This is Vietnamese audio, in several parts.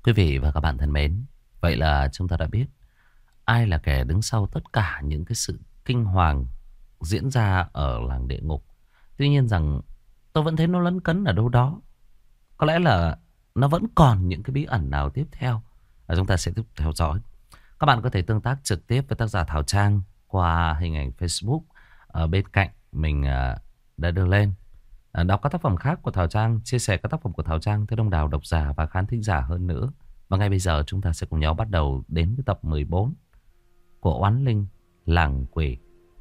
Quý vị và các bạn thân mến, vậy là chúng ta đã biết ai là kẻ đứng sau tất cả những cái sự kinh hoàng diễn ra ở làng địa ngục. Tuy nhiên rằng tôi vẫn thấy nó lấn cấn ở đâu đó. Có lẽ là nó vẫn còn những cái bí ẩn nào tiếp theo và chúng ta sẽ tiếp tục theo dõi. Các bạn có thể tương tác trực tiếp với tác giả Thảo Trang qua hình ảnh Facebook ở bên cạnh mình đã đưa lên. Đọc các tác phẩm khác của Thảo Trang, chia sẻ các tác phẩm của Thảo Trang tới đông đảo độc giả và khán thính giả hơn nữa. Và ngay bây giờ chúng ta sẽ cùng nhau bắt đầu đến với tập 14 của Oán Linh Làng Quỷ.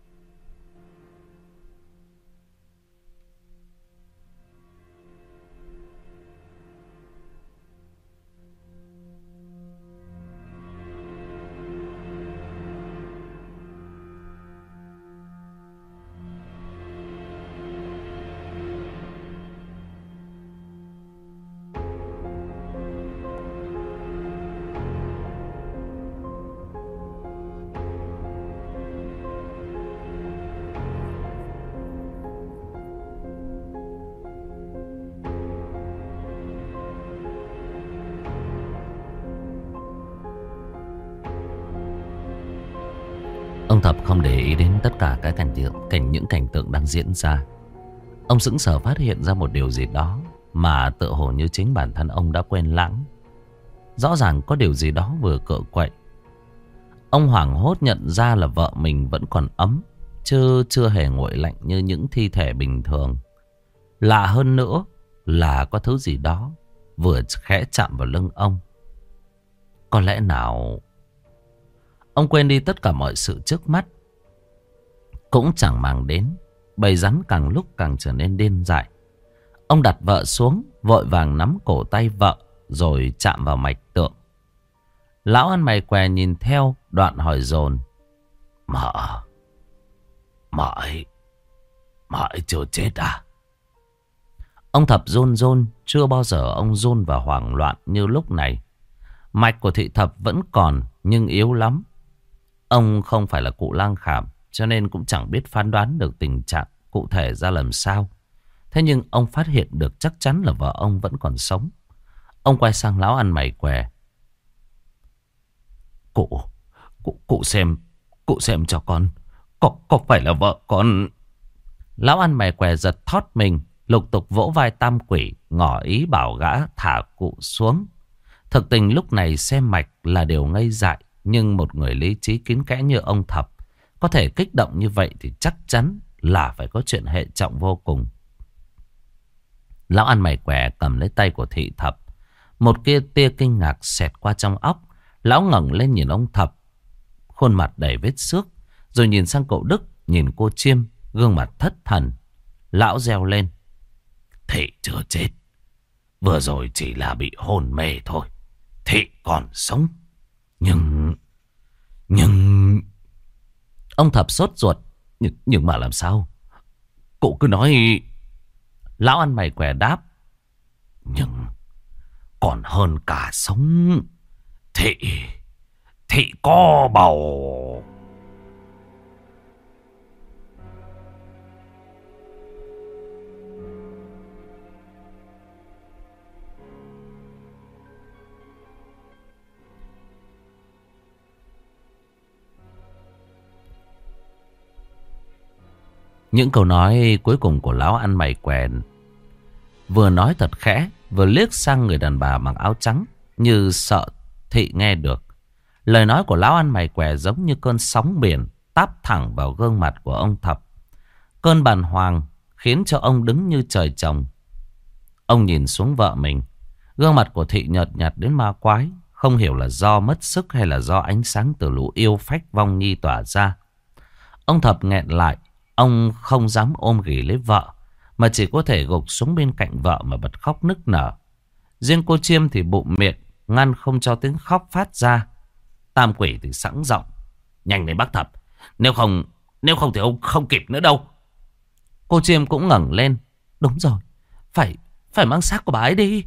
Ông Thập không để ý đến tất cả các những cảnh tượng đang diễn ra. Ông sững sờ phát hiện ra một điều gì đó mà tựa hồ như chính bản thân ông đã quên lãng. Rõ ràng có điều gì đó vừa cựa quậy. Ông hoảng hốt nhận ra là vợ mình vẫn còn ấm, chứ chưa hề nguội lạnh như những thi thể bình thường. Lạ hơn nữa là có thứ gì đó vừa khẽ chạm vào lưng ông. Có lẽ nào ông quên đi tất cả mọi sự trước mắt, cũng chẳng màng đến. Bầy rắn càng lúc càng trở nên điên dại. Ông đặt vợ xuống, vội vàng nắm cổ tay vợ rồi chạm vào mạch tượng. Lão ăn mày què nhìn theo, đoạn hỏi dồn: Mợ ấy chưa chết à? Ông Thập run run. Chưa bao giờ ông run và hoảng loạn như lúc này. Mạch của thị Thập vẫn còn nhưng yếu lắm. Ông không phải là cụ lang khảm, cho nên cũng chẳng biết phán đoán được tình trạng cụ thể ra làm sao. Thế nhưng ông phát hiện được chắc chắn là vợ ông vẫn còn sống. Ông quay sang lão ăn mày què: Cụ xem cho con, có phải là vợ con? Lão ăn mày què giật thót mình, lục tục vỗ vai Tam Quỷ, ngỏ ý bảo gã thả cụ xuống. Thực tình lúc này xem mạch là điều ngây dại, nhưng một người lý trí kín kẽ như ông Thập có thể kích động như vậy thì chắc chắn là phải có chuyện hệ trọng vô cùng. Lão ăn mày què cầm lấy tay của thị Thập. Một tia kinh ngạc xẹt qua trong óc. Lão ngẩng lên nhìn ông Thập, khuôn mặt đầy vết xước, rồi nhìn sang cậu Đức, nhìn cô Chiêm, gương mặt thất thần. Lão reo lên: Thị chưa chết, vừa rồi chỉ là bị hôn mê thôi. Thị còn sống. Nhưng ông Thập sốt ruột: Nhưng mà làm sao? Cụ cứ nói. Lão ăn mày què đáp: Nhưng còn hơn cả sống. Thị có bầu. Những câu nói cuối cùng của lão ăn mày què vừa nói thật khẽ, vừa liếc sang người đàn bà mặc áo trắng, như sợ thị nghe được. Lời nói của lão ăn mày què giống như cơn sóng biển táp thẳng vào gương mặt của ông Thập. Cơn bàng hoàng khiến cho ông đứng như trời trồng. Ông nhìn xuống vợ mình. Gương mặt của thị nhợt nhạt đến ma quái, không hiểu là do mất sức hay là do ánh sáng từ lũ yêu phách vong nhi tỏa ra. Ông Thập nghẹn lại. Ông không dám ôm ghì lấy vợ, mà chỉ có thể gục xuống bên cạnh vợ mà bật khóc nức nở. Riêng cô Chiêm thì bụm miệng ngăn không cho tiếng khóc phát ra. Tam Quỷ thì sẵn giọng: Nhanh lên bác Thập, nếu không thì ông không kịp nữa đâu. Cô Chiêm cũng ngẩng lên: Đúng rồi, phải mang xác của bà ấy đi.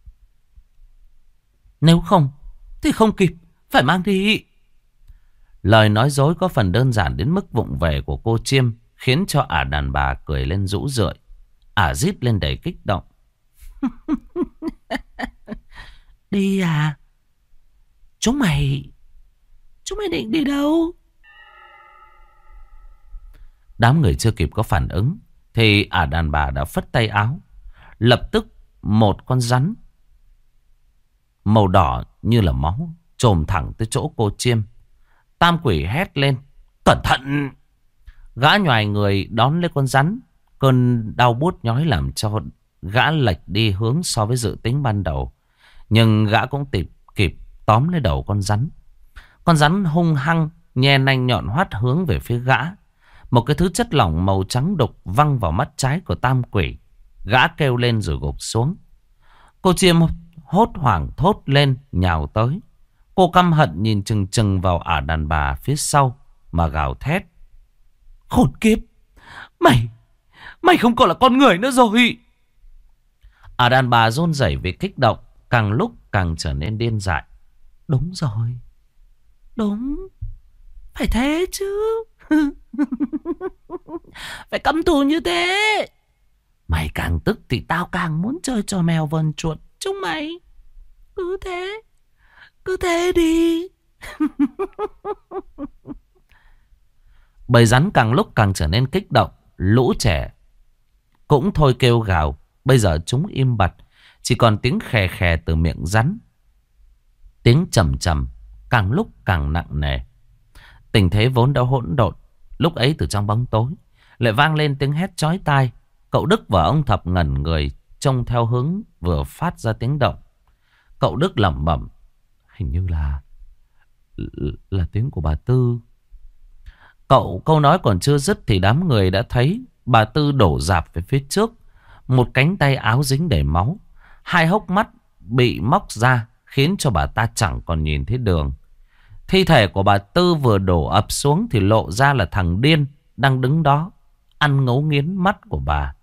Nếu không thì không kịp, phải mang đi. Lời nói dối có phần đơn giản đến mức vụng về của cô Chiêm khiến cho ả đàn bà cười lên rũ rượi. Ả rít lên đầy kích động: Đi à? Chúng mày định đi đâu? Đám người chưa kịp có phản ứng thì ả đàn bà đã phất tay áo. Lập tức một con rắn màu đỏ như là máu chồm thẳng tới chỗ cô Chiêm. Tam quỷ hét lên: cẩn thận! Gã nhoài người đón lấy con rắn. Cơn đau buốt nhói làm cho gã lệch đi hướng so với dự tính ban đầu. Nhưng gã cũng kịp tóm lấy đầu con rắn. Con rắn hung hăng nhe nanh nhọn hoắt hướng về phía gã. Một cái thứ chất lỏng màu trắng đục văng vào mắt trái của tam quỷ. Gã kêu lên rồi gục xuống. Cô Chiêm hốt hoảng thốt lên nhào tới. Cô căm hận nhìn chừng chừng vào ả đàn bà phía sau mà gào thét: khốn kiếp! Mày không còn là con người nữa rồi! Ả đàn bà run rẩy vì kích động, càng lúc càng trở nên điên dại. Đúng rồi. Đúng. Phải thế chứ. Phải căm thù như thế. Mày càng tức thì tao càng muốn chơi trò mèo vờn chuột. Chúng mày cứ thế đi. Bầy rắn càng lúc càng trở nên kích động. Lũ trẻ cũng thôi kêu gào. Bây giờ chúng im bặt, chỉ còn tiếng khè khè từ miệng rắn. Tiếng trầm trầm càng lúc càng nặng nề. Tình thế vốn đã hỗn độn. Lúc ấy từ trong bóng tối lại vang lên tiếng hét chói tai. Cậu Đức và ông Thập ngẩn người trông theo hướng vừa phát ra tiếng động. Cậu Đức lẩm bẩm: hình như là tiếng của bà Tư. Câu nói còn chưa dứt thì đám người đã thấy bà Tư đổ rạp về phía trước. Một cánh tay áo dính đầy máu, hai hốc mắt bị móc ra khiến cho bà ta chẳng còn nhìn thấy đường. Thi thể của bà Tư vừa đổ ập xuống thì lộ ra là thằng điên đang đứng đó ăn ngấu nghiến mắt của bà.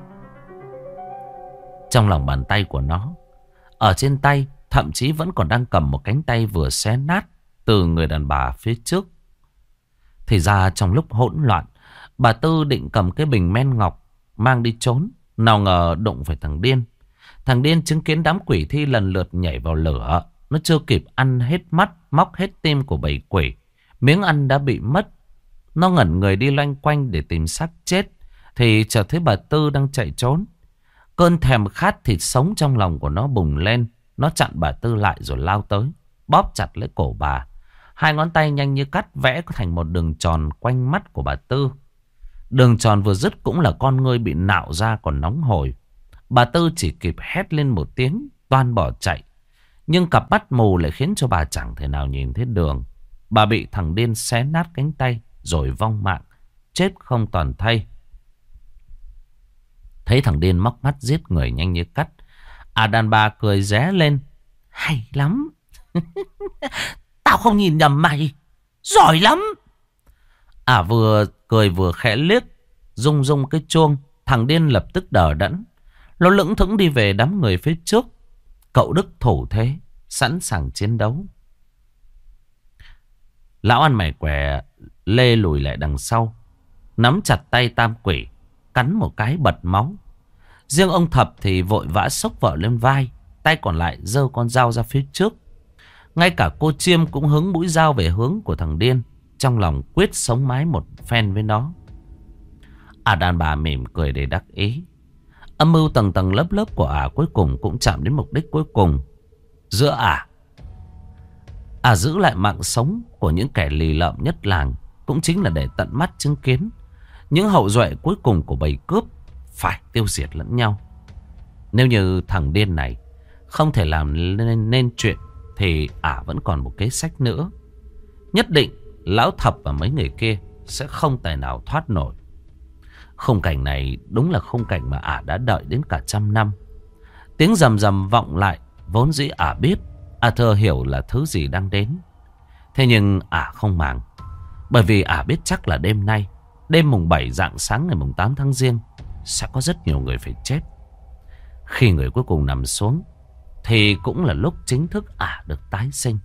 Trong lòng bàn tay của nó, ở trên tay thậm chí vẫn còn đang cầm một cánh tay vừa xé nát từ người đàn bà phía trước. Thì ra trong lúc hỗn loạn, bà Tư định cầm cái bình men ngọc mang đi trốn. Nào ngờ đụng phải thằng điên. Thằng điên chứng kiến đám quỷ thi lần lượt nhảy vào lửa. Nó chưa kịp ăn hết mắt, móc hết tim của bầy quỷ, miếng ăn đã bị mất. Nó ngẩn người đi loanh quanh để tìm xác chết thì chợt thấy bà Tư đang chạy trốn. Cơn thèm khát thịt sống trong lòng của nó bùng lên. Nó chặn bà Tư lại rồi lao tới, bóp chặt lấy cổ bà. Hai ngón tay nhanh như cắt vẽ thành một đường tròn quanh mắt của bà Tư. Đường tròn vừa dứt cũng là con ngươi bị nạo ra còn nóng hổi. Bà Tư chỉ kịp hét lên một tiếng toan bỏ chạy. Nhưng cặp mắt mù lại khiến cho bà chẳng thể nào nhìn thấy đường. Bà bị thằng điên xé nát cánh tay rồi vong mạng, chết không toàn thây. Thấy thằng điên móc mắt giết người nhanh như cắt, đàn bà cười ré lên: hay lắm. Tao không nhìn nhầm mày. Giỏi lắm. Vừa cười vừa khẽ liếc. Rung rung cái chuông. Thằng điên lập tức đờ đẫn. Nó lững thững đi về đám người phía trước. Cậu Đức thủ thế, sẵn sàng chiến đấu. Lão ăn mày què lê lùi lại đằng sau, nắm chặt tay tam quỷ, cắn một cái bật máu. Riêng ông Thập thì vội vã xốc vợ lên vai, tay còn lại giơ con dao ra phía trước. Ngay cả cô Chiêm cũng hướng mũi dao về hướng của thằng điên, trong lòng quyết sống mái một phen với nó. Đàn bà mỉm cười để đắc ý. Âm mưu tầng tầng lớp lớp của cuối cùng cũng chạm đến mục đích cuối cùng. Giữa giữ lại mạng sống của những kẻ lì lợm nhất làng, cũng chính là để tận mắt chứng kiến những hậu duệ cuối cùng của bầy cướp phải tiêu diệt lẫn nhau. Nếu như thằng điên này không thể làm nên chuyện thì vẫn còn một kế sách nữa. Nhất định Lão Thập và mấy người kia sẽ không tài nào thoát nổi. Khung cảnh này đúng là khung cảnh mà đã đợi đến cả 100 năm. Tiếng rầm rầm vọng lại. Vốn dĩ biết, thừa hiểu là thứ gì đang đến. Thế nhưng không màng. Bởi vì biết chắc là đêm nay, đêm mùng 7 rạng sáng ngày mùng 8 tháng Giêng, sẽ có rất nhiều người phải chết. Khi người cuối cùng nằm xuống thì cũng là lúc chính thức được tái sinh.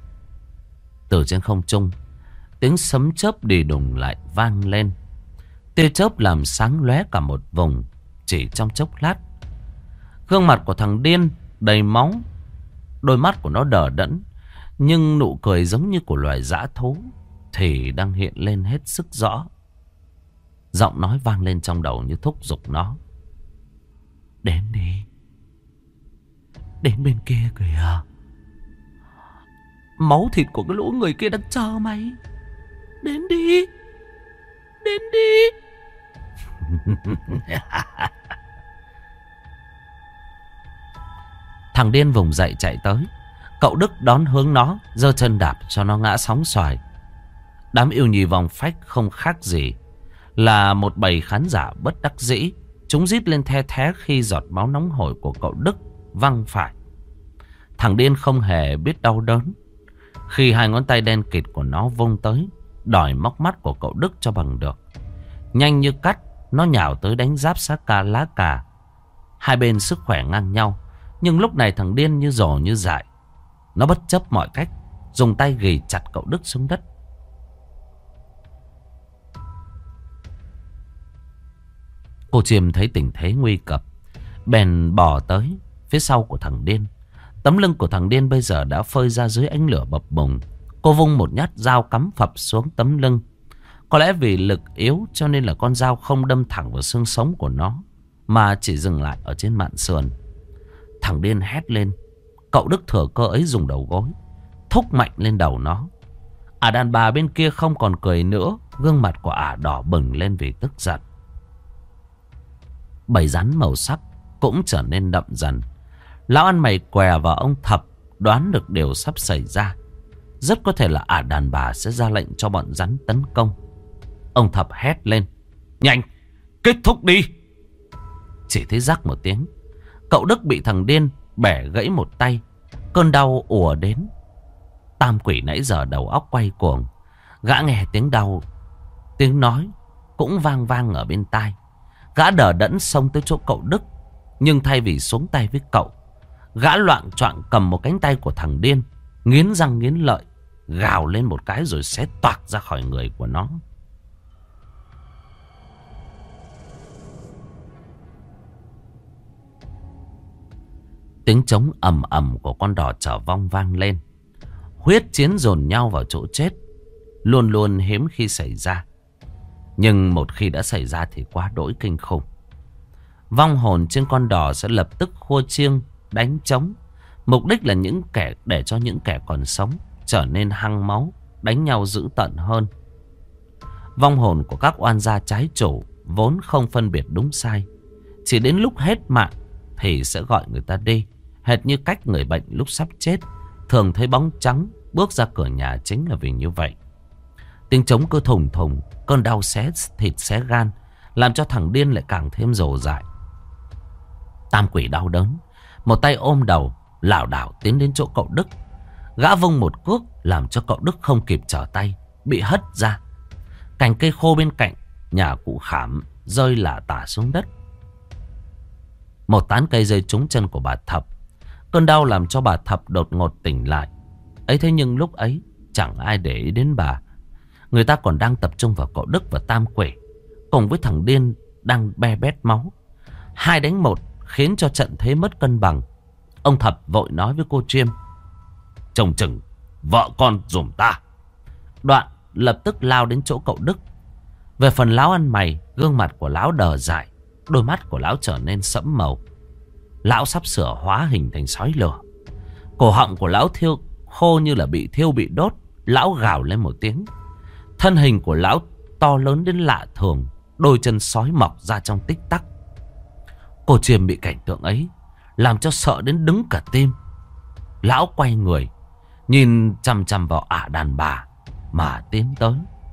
Từ trên không trung, tiếng sấm chớp đì đùng lại vang lên. Tia chớp làm sáng lóe cả một vùng. Chỉ trong chốc lát, gương mặt của thằng điên đầy máu, đôi mắt của nó đờ đẫn, nhưng nụ cười giống như của loài dã thú thì đang hiện lên hết sức rõ. Giọng nói vang lên trong đầu như thúc giục nó. Đến đi. Đến bên kia kìa. Máu thịt của cái lũ người kia đang chờ mày. Đến đi. Đến đi. Thằng điên vùng dậy chạy tới. Cậu Đức đón hướng nó, giơ chân đạp cho nó ngã sóng xoài. Đám yêu nhì vòng phách không khác gì là một bầy khán giả bất đắc dĩ. Chúng rít lên the thé khi giọt máu nóng hổi của cậu Đức văng phải. Thằng điên không hề biết đau đớn khi hai ngón tay đen kịt của nó vung tới, đòi móc mắt của cậu Đức cho bằng được. Nhanh như cắt, nó nhào tới đánh giáp xác ca lá cà. Hai bên sức khỏe ngang nhau, nhưng lúc này thằng điên như rồ như dại. Nó bất chấp mọi cách, dùng tay ghì chặt cậu Đức xuống đất. Cô Chiêm thấy tình thế nguy cấp, bèn bò tới phía sau của thằng điên. Tấm lưng của thằng điên bây giờ đã phơi ra dưới ánh lửa bập bùng. Cô vung một nhát dao cắm phập xuống tấm lưng. Có lẽ vì lực yếu cho nên là con dao không đâm thẳng vào xương sống của nó, mà chỉ dừng lại ở trên mạn sườn. Thằng điên hét lên. Cậu Đức thừa cơ ấy dùng đầu gối thúc mạnh lên đầu nó. Ả đàn bà bên kia không còn cười nữa. Gương mặt của ả đỏ bừng lên vì tức giận. Bầy rắn màu sắc cũng trở nên đậm dần. Lão ăn mày què và ông Thập đoán được điều sắp xảy ra. Rất có thể là ả đàn bà sẽ ra lệnh cho bọn rắn tấn công. Ông Thập hét lên. Nhanh, kết thúc đi. Chỉ thấy rắc một tiếng, cậu Đức bị thằng điên bẻ gãy một tay. Cơn đau ùa đến. Tam quỷ nãy giờ đầu óc quay cuồng. Gã nghe tiếng đau, tiếng nói cũng vang vang ở bên tai. Gã đờ đẫn xông tới chỗ cậu Đức, nhưng thay vì xuống tay với cậu, gã loạng choạng cầm một cánh tay của thằng điên, nghiến răng nghiến lợi, gào lên một cái rồi xé toạc ra khỏi người của nó. Tiếng trống ầm ầm của con đò chở vong vang lên. Huyết chiến dồn nhau vào chỗ chết luôn luôn hiếm khi xảy ra, nhưng một khi đã xảy ra thì quá đỗi kinh khủng. Vong hồn trên con đò sẽ lập tức khua chiêng đánh trống, mục đích là để cho những kẻ còn sống trở nên hăng máu, đánh nhau dữ tợn hơn. Vong hồn của các oan gia trái chủ vốn không phân biệt đúng sai, chỉ đến lúc hết mạng thì sẽ gọi người ta đi, hệt như cách người bệnh lúc sắp chết thường thấy bóng trắng bước ra cửa nhà chính là vì như vậy. Tiếng trống cứ thùng thùng, cơn đau xé thịt xé gan, làm cho thằng điên lại càng thêm rồ dại. Tam quỷ đau đớn, một tay ôm đầu, lảo đảo tiến đến chỗ cậu Đức. Gã vung một cước làm cho cậu Đức không kịp trở tay, bị hất ra. Cành cây khô bên cạnh nhà cụ Khảm rơi lả tả xuống đất. Một tán cây rơi trúng chân của bà Thập. Cơn đau làm cho bà Thập đột ngột tỉnh lại. Ấy thế nhưng lúc ấy chẳng ai để ý đến bà. Người ta còn đang tập trung vào cậu Đức và Tam quỷ, cùng với thằng điên đang be bét máu. 2 đánh 1 khiến cho trận thế mất cân bằng. Ông Thập vội nói với cô Chiêm. Trông chừng vợ con dùm ta. Đoạn lập tức lao đến chỗ cậu Đức. Về phần lão ăn mày, gương mặt của lão đờ dại, đôi mắt của lão trở nên sẫm màu. Lão sắp sửa hóa hình thành sói lửa. Cổ họng của lão thiêu khô như là bị thiêu bị đốt. Lão gào lên một tiếng. Thân hình của lão to lớn đến lạ thường, đôi chân sói mọc ra trong tích tắc. Cô Chiêm bị cảnh tượng ấy làm cho sợ đến đứng cả tim. Lão quay người, nhìn chằm chằm vào ả đàn bà mà tiến tới.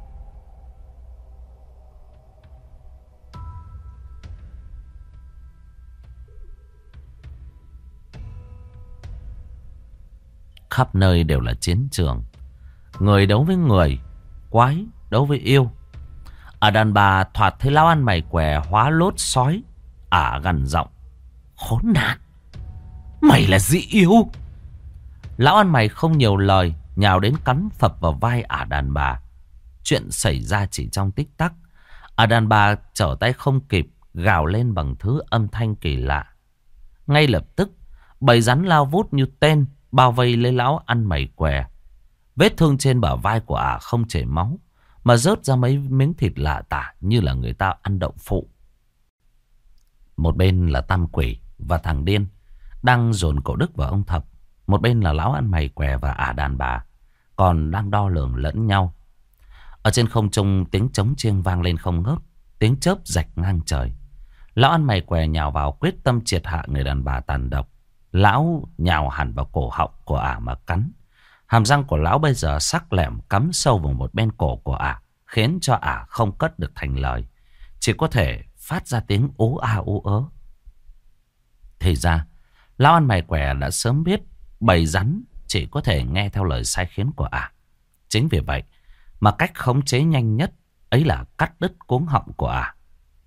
Khắp nơi đều là chiến trường. Người đấu với người, quái đấu với yêu. Ở đàn bà thoạt thấy lão ăn mày què hóa lốt sói. Ả gằn giọng. Khốn nạn, mày là dị yêu. Lão ăn mày không nhiều lời, nhào đến cắn phập vào vai ả đàn bà. Chuyện xảy ra chỉ trong tích tắc. Đàn bà trở tay không kịp, gào lên bằng thứ âm thanh kỳ lạ. Ngay lập tức, bầy rắn lao vút như tên, bao vây lấy lão ăn mày què. Vết thương trên bả vai của ả không chảy máu, mà rớt ra mấy miếng thịt lạ tả như là người ta ăn đậu phụ. Một bên là Tam Quỷ và thằng điên đang dồn cậu Đức và ông Thập. Một bên là lão ăn mày què và ả đàn bà còn đang đo lường lẫn nhau. Ở trên không trung tiếng trống chiêng vang lên không ngớt, tiếng chớp rạch ngang trời. Lão ăn mày què nhào vào quyết tâm triệt hạ người đàn bà tàn độc. Lão nhào hẳn vào cổ họng của ả mà cắn. Hàm răng của lão bây giờ sắc lẹm cắm sâu vào một bên cổ của ả, khiến cho ả không cất được thành lời, chỉ có thể phát ra tiếng ú a ú ớ. Thì ra lão ăn mày què đã sớm biết bầy rắn chỉ có thể nghe theo lời sai khiến của ả. Chính vì vậy mà cách khống chế nhanh nhất ấy là cắt đứt cuống họng của ả.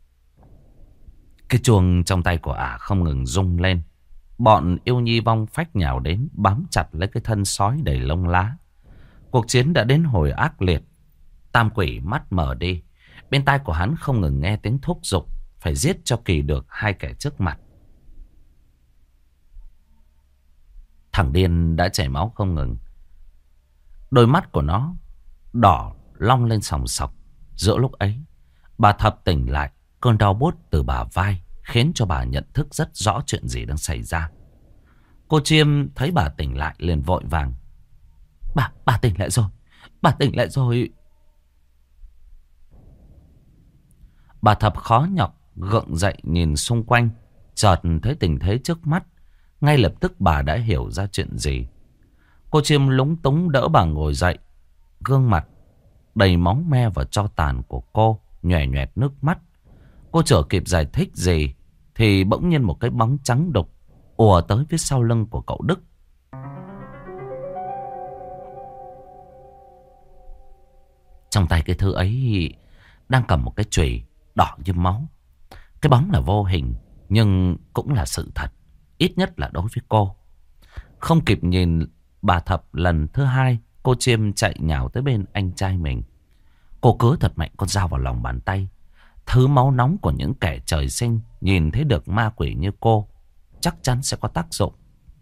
Cái chuông trong tay của ả không ngừng rung lên. Bọn yêu nhi vong phách nhào đến, bám chặt lấy cái thân sói đầy lông lá. Cuộc chiến đã đến hồi ác liệt. Tam Quỷ mắt mở đi, bên tai của hắn không ngừng nghe tiếng thúc giục phải giết cho kỳ được hai kẻ trước mặt. Thằng điên đã chảy máu không ngừng. Đôi mắt của nó đỏ long lên sòng sọc. Giữa lúc ấy, bà Thập tỉnh lại. Cơn đau buốt từ bả vai khiến cho bà nhận thức rất rõ chuyện gì đang xảy ra. Cô Chiêm thấy bà tỉnh lại liền vội vàng. Bà tỉnh lại rồi. Bà tỉnh lại rồi. Bà Thập khó nhọc gượng dậy nhìn xung quanh. Chợt thấy tình thế trước mắt. Ngay lập tức bà đã hiểu ra chuyện gì. Cô Chiêm lúng túng đỡ bà ngồi dậy. Gương mặt đầy máu me và tro tàn của cô nhòe nhòe nước mắt. Cô chưa kịp giải thích gì thì bỗng nhiên một cái bóng trắng đục ùa tới phía sau lưng của cậu Đức. Trong tay cái thứ ấy đang cầm một cái chùy đỏ như máu. Cái bóng là vô hình nhưng cũng là sự thật, ít nhất là đối với cô. Không kịp nhìn bà Thập lần thứ hai, cô Chiêm chạy nhào tới bên anh trai mình. Cô cứa thật mạnh con dao vào lòng bàn tay. Thứ máu nóng của những kẻ trời sinh nhìn thấy được ma quỷ như cô chắc chắn sẽ có tác dụng.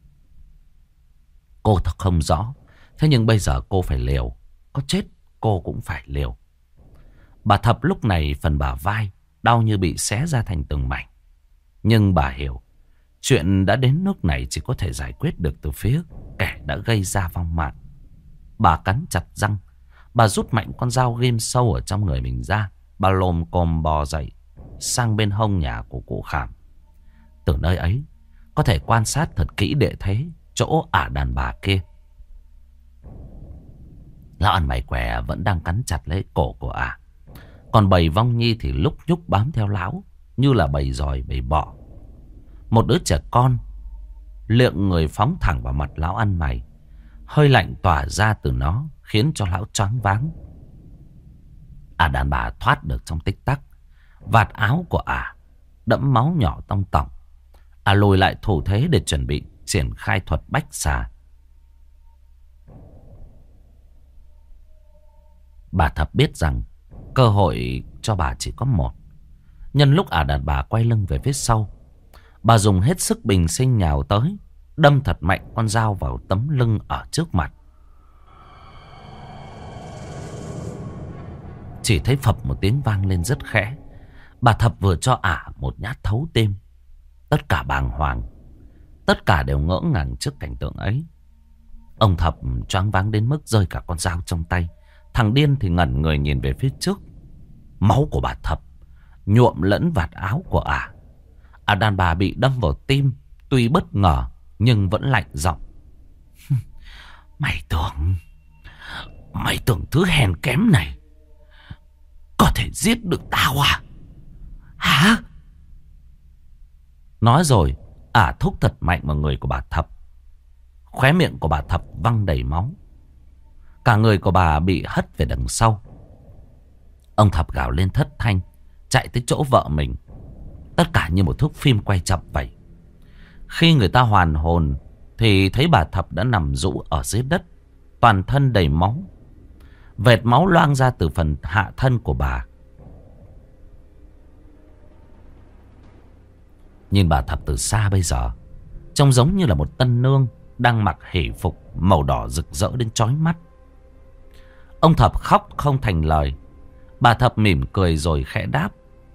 Cô thật không rõ. Thế nhưng bây giờ cô phải liều. Có chết cô cũng phải liều. Bà Thập lúc này phần bả vai đau như bị xé ra thành từng mảnh. Nhưng bà hiểu chuyện đã đến nước này chỉ có thể giải quyết được từ phía kẻ đã gây ra vong mạng. Bà cắn chặt răng. Bà rút mạnh con dao ghim sâu ở trong người mình ra. Bà lồm cồm bò dậy sang bên hông nhà của cụ Khảm. Từ nơi ấy có thể quan sát thật kỹ để thấy chỗ ả đàn bà kia. Lão ăn mày què vẫn đang cắn chặt lấy cổ của ả. Còn bầy vong nhi thì lúc nhúc bám theo lão như là bầy giòi bầy bọ. Một đứa trẻ con liệng người phóng thẳng vào mặt lão ăn mày. Hơi lạnh tỏa ra từ nó khiến cho lão choáng váng. Ả đàn bà thoát được trong tích tắc. Vạt áo của ả đẫm máu nhỏ tong tỏng. Ả lùi lại thủ thế để chuẩn bị triển khai thuật bách xà. Bà Thập biết rằng cơ hội cho bà chỉ có một. Nhân lúc ả đàn bà quay lưng về phía sau, bà dùng hết sức bình sinh nhào tới, đâm thật mạnh con dao vào tấm lưng ở trước mặt. Chỉ thấy phập một tiếng vang lên rất khẽ. Bà Thập vừa cho ả một nhát thấu tim. Tất cả bàng hoàng, tất cả đều ngỡ ngàng trước cảnh tượng ấy. Ông Thập choáng váng đến mức rơi cả con dao trong tay. Thằng điên thì ngẩn người nhìn về phía trước. Máu của bà Thập nhuộm lẫn vạt áo của ả. Ả đàn bà bị đâm vào tim, tuy bất ngờ nhưng vẫn lạnh giọng. Mày tưởng thứ hèn kém này có thể giết được tao à? Hả? Nói rồi ả thúc thật mạnh vào người của bà Thập. Khóe miệng của bà Thập văng đầy máu. Cả người của bà bị hất về đằng sau. Ông Thập gào lên thất thanh, chạy tới chỗ vợ mình. Tất cả như một thước phim quay chậm vậy. Khi người ta hoàn hồn thì thấy bà Thập đã nằm rũ ở dưới đất, toàn thân đầy máu. Vệt máu loang ra từ phần hạ thân của bà. Nhìn bà Thập từ xa bây giờ, trông giống như là một tân nương đang mặc hỷ phục màu đỏ rực rỡ đến chói mắt. Ông Thập khóc không thành lời. Bà Thập mỉm cười rồi khẽ đáp: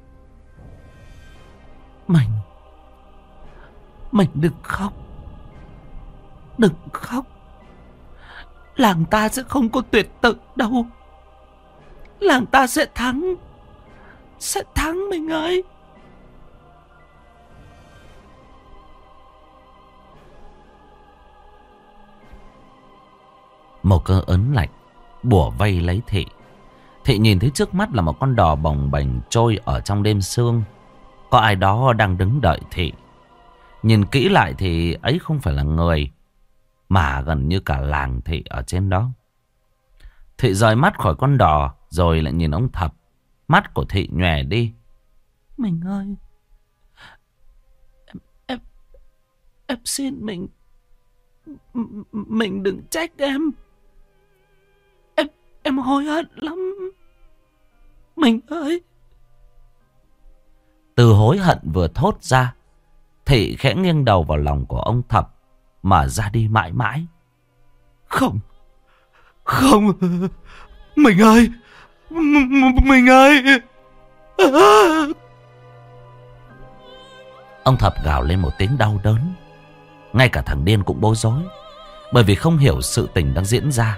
Mình đừng khóc. Đừng khóc. Làng ta sẽ không có tuyệt tự đâu. Làng ta sẽ thắng. Sẽ thắng mình ơi. Một cơn ớn lạnh bủa vây lấy Thị. Thị nhìn thấy trước mắt là một con đò bồng bềnh trôi ở trong đêm sương. Có ai đó đang đứng đợi Thị. Nhìn kỹ lại thì ấy không phải là người, mà gần như cả làng Thị ở trên đó. Thị rời mắt khỏi con đò rồi lại nhìn ông Thập. Mắt của Thị nhòe đi. Mình ơi, em xin mình đừng trách em. Em hối hận lắm. Mình ơi. Từ hối hận vừa thốt ra, Thị khẽ nghiêng đầu vào lòng của ông Thập mà ra đi mãi mãi. Không. Không. Mình ơi. Mình ơi. Ông Thập gào lên một tiếng đau đớn. Ngay cả thằng điên cũng bối rối, bởi vì không hiểu sự tình đang diễn ra.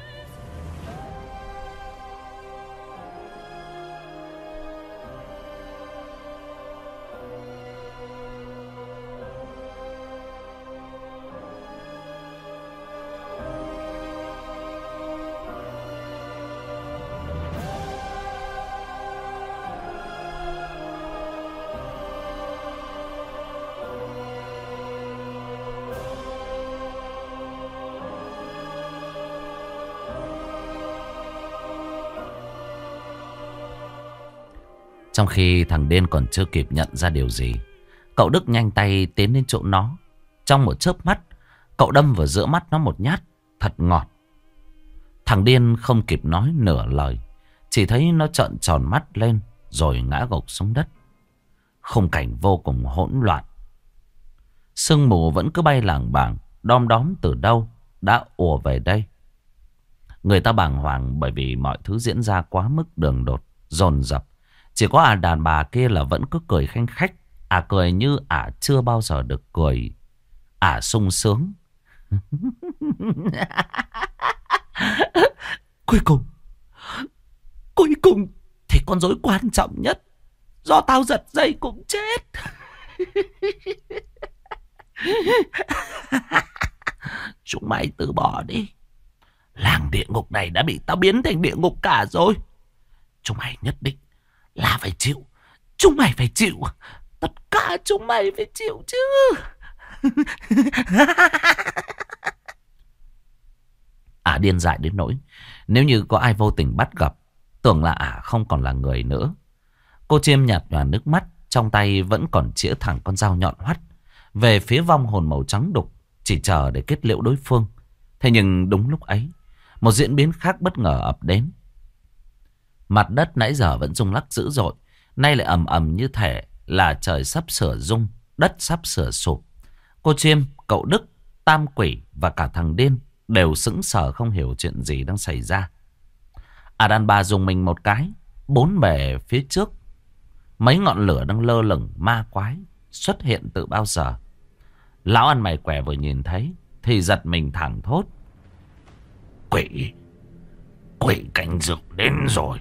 Trong khi thằng điên còn chưa kịp nhận ra điều gì, cậu Đức nhanh tay tiến đến chỗ nó. Trong một chớp mắt, cậu đâm vào giữa mắt nó một nhát thật ngọt. Thằng điên không kịp nói nửa lời, chỉ thấy nó trợn tròn mắt lên rồi ngã gục xuống đất. Khung cảnh vô cùng hỗn loạn. Sương mù vẫn cứ bay lảng bảng, đom đóm từ đâu đã ùa về đây. Người ta bàng hoàng bởi vì mọi thứ diễn ra quá mức đường đột, dồn dập. Chỉ có đàn bà kia là vẫn cứ cười khanh khách. Cười như chưa bao giờ được cười. Sung sướng. Cuối cùng thì con rối quan trọng nhất, do tao giật dây cũng chết. Chúng mày từ bỏ đi. Làng địa ngục này đã bị tao biến thành địa ngục cả rồi. Chúng mày nhất định là phải chịu. Chúng mày phải chịu. Tất cả chúng mày phải chịu chứ. Điên dại đến nỗi nếu như có ai vô tình bắt gặp, tưởng là không còn là người nữa. Cô Chiêm nhạt nhòa nước mắt, trong tay vẫn còn chĩa thẳng con dao nhọn hoắt về phía vong hồn màu trắng đục, chỉ chờ để kết liễu đối phương. Thế nhưng đúng lúc ấy, một diễn biến khác bất ngờ ập đến. Mặt đất nãy giờ vẫn rung lắc dữ dội, nay lại ầm ầm như thể là trời sắp sửa rung, đất sắp sửa sụp. Cô Chiêm, cậu Đức, Tam Quỷ và cả thằng điên đều sững sờ không hiểu chuyện gì đang xảy ra. Đàn bà dùng mình một cái, bốn bề phía trước mấy ngọn lửa đang lơ lửng ma quái xuất hiện từ bao giờ. Lão ăn mày què vừa nhìn thấy thì giật mình thẳng thốt: Quỷ cảnh dược đến rồi.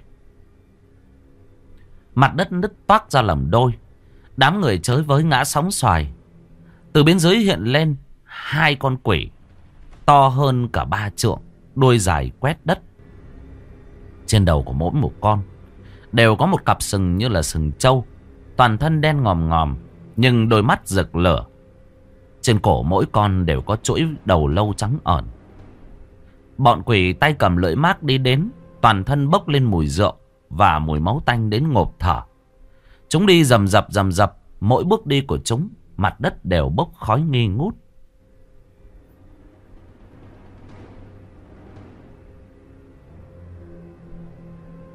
Mặt đất nứt toác ra làm đôi, đám người chới với ngã sóng xoài. Từ bên dưới hiện lên hai con quỷ to hơn cả 3 trượng, đuôi dài quét đất. Trên đầu của mỗi một con đều có một cặp sừng như là sừng trâu, toàn thân đen ngòm ngòm nhưng đôi mắt rực lửa. Trên cổ mỗi con đều có chuỗi đầu lâu trắng ẩn. Bọn quỷ tay cầm lưỡi mác đi đến, toàn thân bốc lên mùi rượu và mùi máu tanh đến ngộp thở. Chúng đi rầm rập, mỗi bước đi của chúng mặt đất đều bốc khói nghi ngút.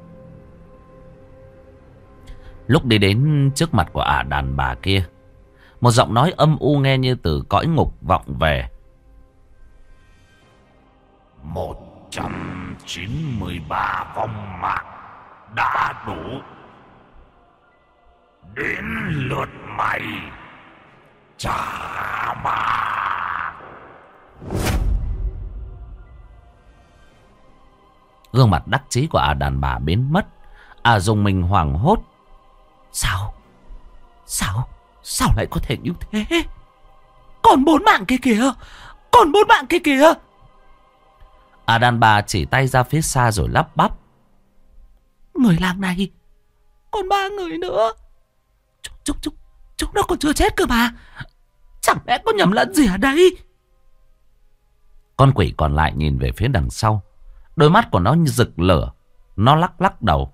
Lúc đi đến trước mặt của đàn bà kia, Một giọng nói âm u nghe như từ cõi ngục vọng về. 193 vong mạng đã đủ. Đến lượt mày trả mà. Gương mặt đắc chí của đàn bà biến mất. Dùng mình hoảng hốt. Sao lại có thể như thế? Còn 4 mạng kia kìa. Còn 4 mạng kia kìa. Đàn bà chỉ tay ra phía xa rồi lắp bắp. Người làng này còn 3 người nữa. Chúng nó còn chưa chết cơ mà. Chẳng lẽ có nhầm lẫn gì ở đây? Con quỷ còn lại nhìn về phía đằng sau. Đôi mắt của nó như rực lửa. Nó lắc đầu.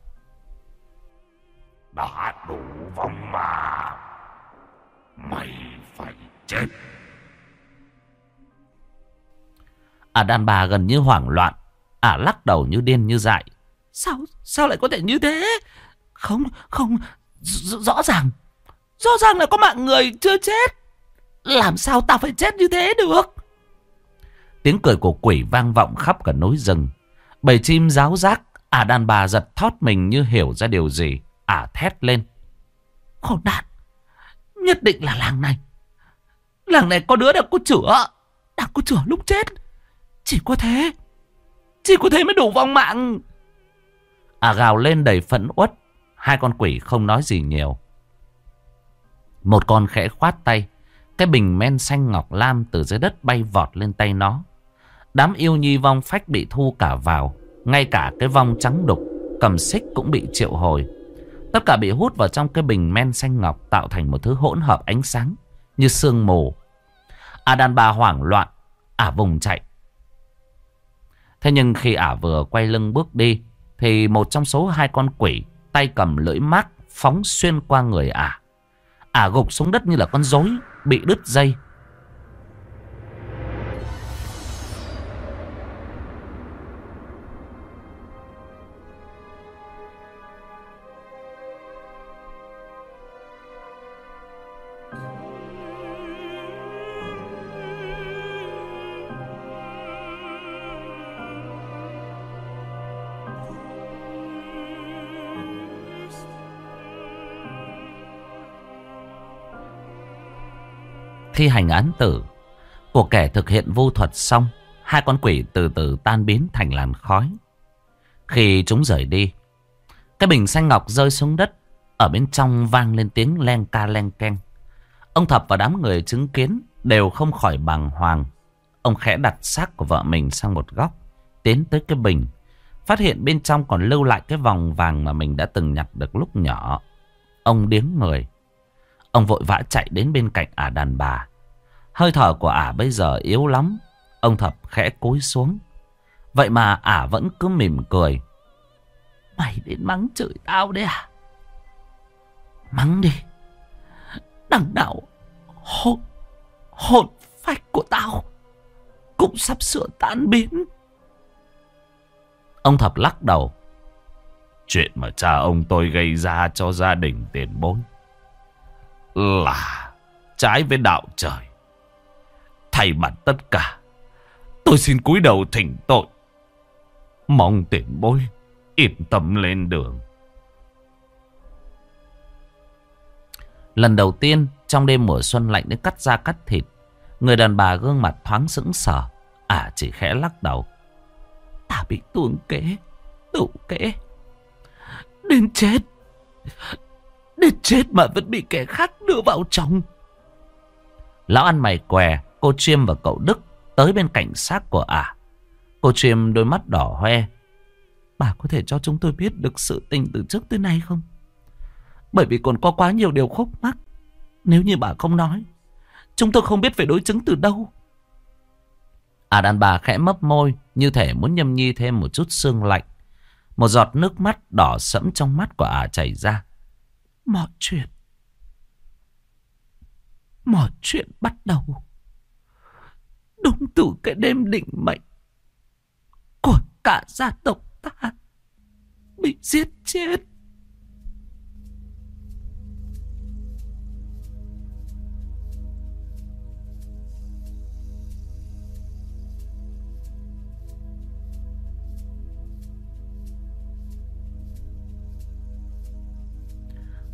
Đã đủ vong mà. Mày phải chết. Đàn bà gần như hoảng loạn. Lắc đầu như điên như dại. Sao lại có thể như thế? Không, rõ ràng là có mạng người chưa chết. Làm sao tao phải chết như thế được? Tiếng cười của quỷ vang vọng khắp cả núi rừng. Bầy chim ráo rác. Đàn bà giật thót mình như hiểu ra điều gì. Thét lên. Khốn nạn. Nhất định là làng này. Làng này có đứa đang có chữa lúc chết. Chỉ có thế mới đủ vong mạng. Gào lên đầy phẫn uất. Hai con quỷ không nói gì nhiều. Một con khẽ khoát tay. Cái bình men xanh ngọc lam từ dưới đất bay vọt lên tay nó. Đám yêu nhi vong phách bị thu cả vào. Ngay cả cái vong trắng đục cầm xích cũng bị triệu hồi. Tất cả bị hút vào trong cái bình men xanh ngọc, tạo thành một thứ hỗn hợp ánh sáng như sương mù. Đàn bà hoảng loạn. Vùng chạy. Thế nhưng khi vừa quay lưng bước đi, thì một trong số 2 con quỷ tay cầm lưỡi mác phóng xuyên qua người gục xuống đất như là con rối bị đứt dây. Khi hành án tử của kẻ thực hiện vu thuật xong, 2 con quỷ từ từ tan biến thành làn khói. Khi chúng rời đi, cái bình xanh ngọc rơi xuống đất. Ở bên trong vang lên tiếng len ca len keng. Ông Thập và đám người chứng kiến đều không khỏi bàng hoàng. Ông khẽ đặt xác của vợ mình sang một góc, tiến tới cái bình, phát hiện bên trong còn lưu lại cái vòng vàng mà mình đã từng nhặt được lúc nhỏ. Ông điếng người. Ông vội vã chạy đến bên cạnh đàn bà. Hơi thở của bây giờ yếu lắm. Ông Thập khẽ cúi xuống. Vậy mà vẫn cứ mỉm cười. Mày đến mắng chửi tao đấy à? Mắng đi. Đằng nào hồn phách của tao cũng sắp sửa tan biến. Ông Thập lắc đầu. Chuyện mà cha ông tôi gây ra cho gia đình tiền bối là trái với đạo trời. Thay mặt tất cả, tôi xin cúi đầu thỉnh tội. Mong tiền bối yên tâm lên đường. Lần đầu tiên trong đêm mùa xuân lạnh đến cắt da cắt thịt, người đàn bà gương mặt thoáng sững sờ. Chỉ khẽ lắc đầu. Ta bị tuông kế, tụ kế. Đến chết mà vẫn bị kẻ khác đưa vào chồng. Lão ăn mày què, cô Chiêm và cậu Đức tới bên cạnh xác của Cô Chiêm đôi mắt đỏ hoe. Bà có thể cho chúng tôi biết được sự tình từ trước tới nay không? Bởi vì còn có quá nhiều điều khúc mắc. Nếu như bà không nói, chúng tôi không biết phải đối chứng từ đâu. Đàn bà khẽ mấp môi, như thể muốn nhâm nhi thêm một chút sương lạnh. Một giọt nước mắt đỏ sẫm trong mắt của chảy ra. Mọi chuyện bắt đầu đúng từ cái đêm định mệnh của cả gia tộc ta bị giết chết.